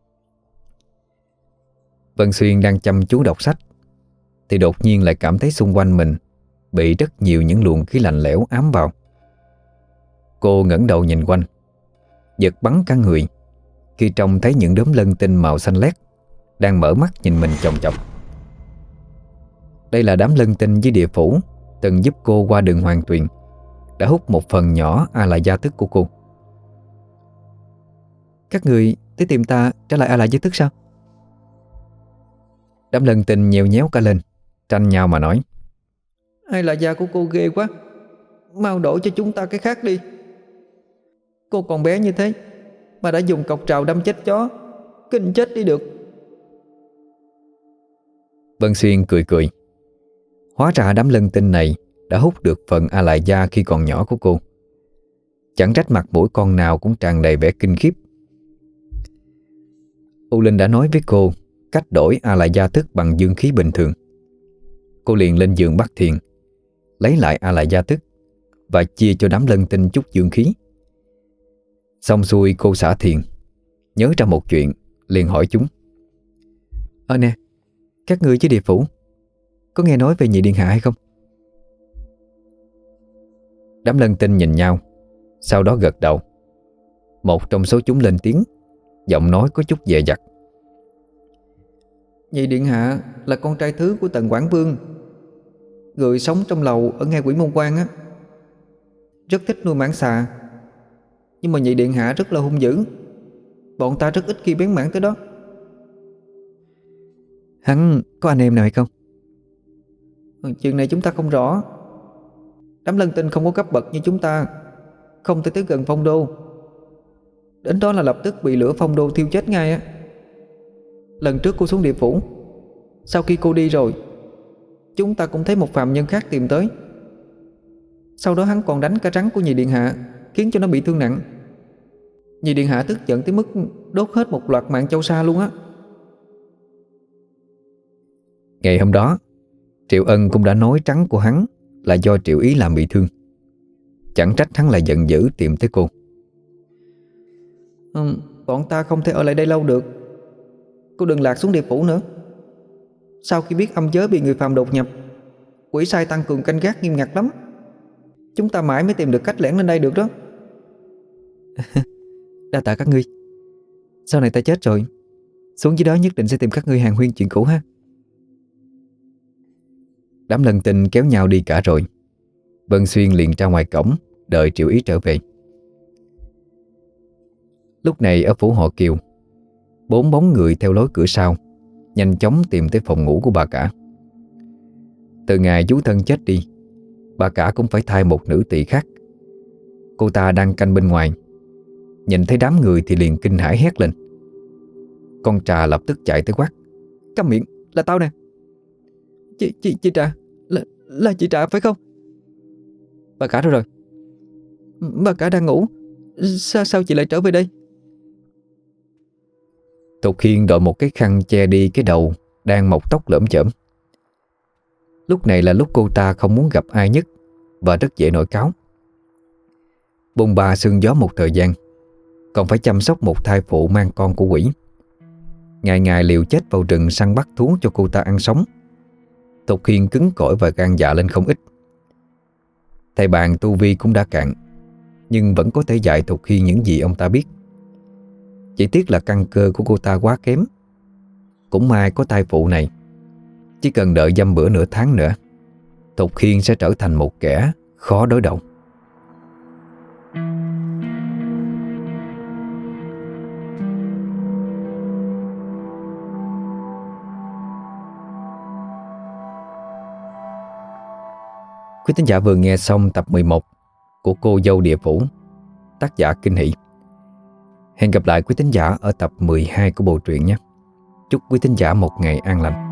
Vân Xuyên đang chăm chú đọc sách thì đột nhiên lại cảm thấy xung quanh mình bị rất nhiều những luồng khí lạnh lẽo ám vào. Cô ngẩng đầu nhìn quanh, giật bắn cả người khi trông thấy những đốm lân tinh màu xanh lét đang mở mắt nhìn mình chòng chọc. Đây là đám lân tinh dưới địa phủ từng giúp cô qua đường hoàng tuyền, đã hút một phần nhỏ A Lại Gia Thức của cô. "Các người tới tìm ta trả lại A Lại Gia Thức sao?" Đám lân tinh nheo nhéo cả lên, tranh nhau mà nói: "A Lại Gia của cô ghê quá, mau đổi cho chúng ta cái khác đi. Cô còn bé như thế mà đã dùng cọc trào đâm chết chó, kinh chết đi được." Vân Xuyên cười cười. Hóa ra đám lân tinh này đã hút được phần A Lại Gia khi còn nhỏ của cô. Chẳng trách mặt mũi con nào cũng tràn đầy vẻ kinh khiếp. U Linh đã nói với cô cách đổi A Lại Gia Thức bằng dương khí bình thường. Cô liền lên giường bắt thiền, lấy lại A Lại Gia Thức và chia cho đám lân tinh chút dương khí. Xong xuôi cô xả thiền, nhớ ra một chuyện, liền hỏi chúng: Nè, các ngươi chứ địa phủ có nghe nói về nhị điện hạ hay không?" Đám lân tinh nhìn nhau, sau đó gật đầu. Một trong số chúng lên tiếng, giọng nói có chút dè dặt. Nhị điện hạ là con trai thứ của Tần Quảng Vương, người sống trong lầu ở ngay Quỷ Môn Quan á. Rất thích nuôi mãng xà, nhưng mà nhị điện hạ rất là hung dữ. Bọn ta rất ít khi bén mảng tới đó. Hắn có anh em nào hay không? Chuyện này chúng ta không rõ. Đám lân tinh không có cấp bậc như chúng ta, không thể tới gần phong đô. Đến đó là lập tức bị lửa phong đô thiêu chết ngay á. Lần trước cô xuống địa phủ, sau khi cô đi rồi, chúng ta cũng thấy một phàm nhân khác tìm tới. Sau đó hắn còn đánh cả rắn của nhị điện hạ, khiến cho nó bị thương nặng. Nhị điện hạ tức giận tới mức đốt hết một loạt mạng châu sa luôn á. Ngày hôm đó, Triệu Ân cũng đã nói trắng của hắn là do Triệu Ý làm bị thương. Chẳng trách hắn lại giận dữ tìm tới cô. Bọn ta không thể ở lại đây lâu được. Cô đừng lạc xuống địa phủ nữa. Sau khi biết âm giới bị người phàm đột nhập, quỷ sai tăng cường canh gác nghiêm ngặt lắm. Chúng ta mãi mới tìm được cách lẻn lên đây được đó. Đa tạ các ngươi. Sau này ta chết rồi, xuống dưới đó nhất định sẽ tìm các ngươi hàn huyên chuyện cũ ha. Đám lân tinh kéo nhau đi cả rồi. Vân Xuyên liền ra ngoài cổng đợi Triệu Ý trở về. Lúc này ở phủ họ Kiều, 4 bóng người theo lối cửa sau nhanh chóng tìm tới phòng ngủ của bà cả. Từ ngày chú thân chết đi, bà cả cũng phải thay một nữ tỳ khác. Cô ta đang canh bên ngoài, nhìn thấy đám người thì liền kinh hãi hét lên. Con Trà lập tức chạy tới quát: Câm miệng, là tao nè. Chị Trà, là chị Trà phải không? Bà cả đâu rồi? Bà cả đang ngủ. Sao chị lại trở về đây? Thục Hiên đội một cái khăn che đi cái đầu đang mọc tóc lởm chởm. Lúc này là lúc cô ta không muốn gặp ai nhất và rất dễ nổi cáu. Bôn ba sương gió một thời gian, còn phải chăm sóc một thai phụ mang con của quỷ. Ngày ngày liều chết vào rừng săn bắt thú cho cô ta ăn sống. Thục Hiên cứng cỏi và gan dạ lên không ít. Thầy bạn tu vi cũng đã cạn, nhưng vẫn có thể dạy Thục Hiên những gì ông ta biết. Chỉ tiếc là căn cơ của cô ta quá kém. Cũng may có thai phụ này. Chỉ cần đợi dăm bữa nửa tháng nữa, Thục Hiên sẽ trở thành một kẻ khó đối đầu. Quý thính giả vừa nghe xong tập 11 của Cô Dâu Địa Phủ, tác giả Kinh Hỷ. Hẹn gặp lại quý thính giả ở tập 12 của bộ truyện nhé. Chúc quý thính giả một ngày an lành.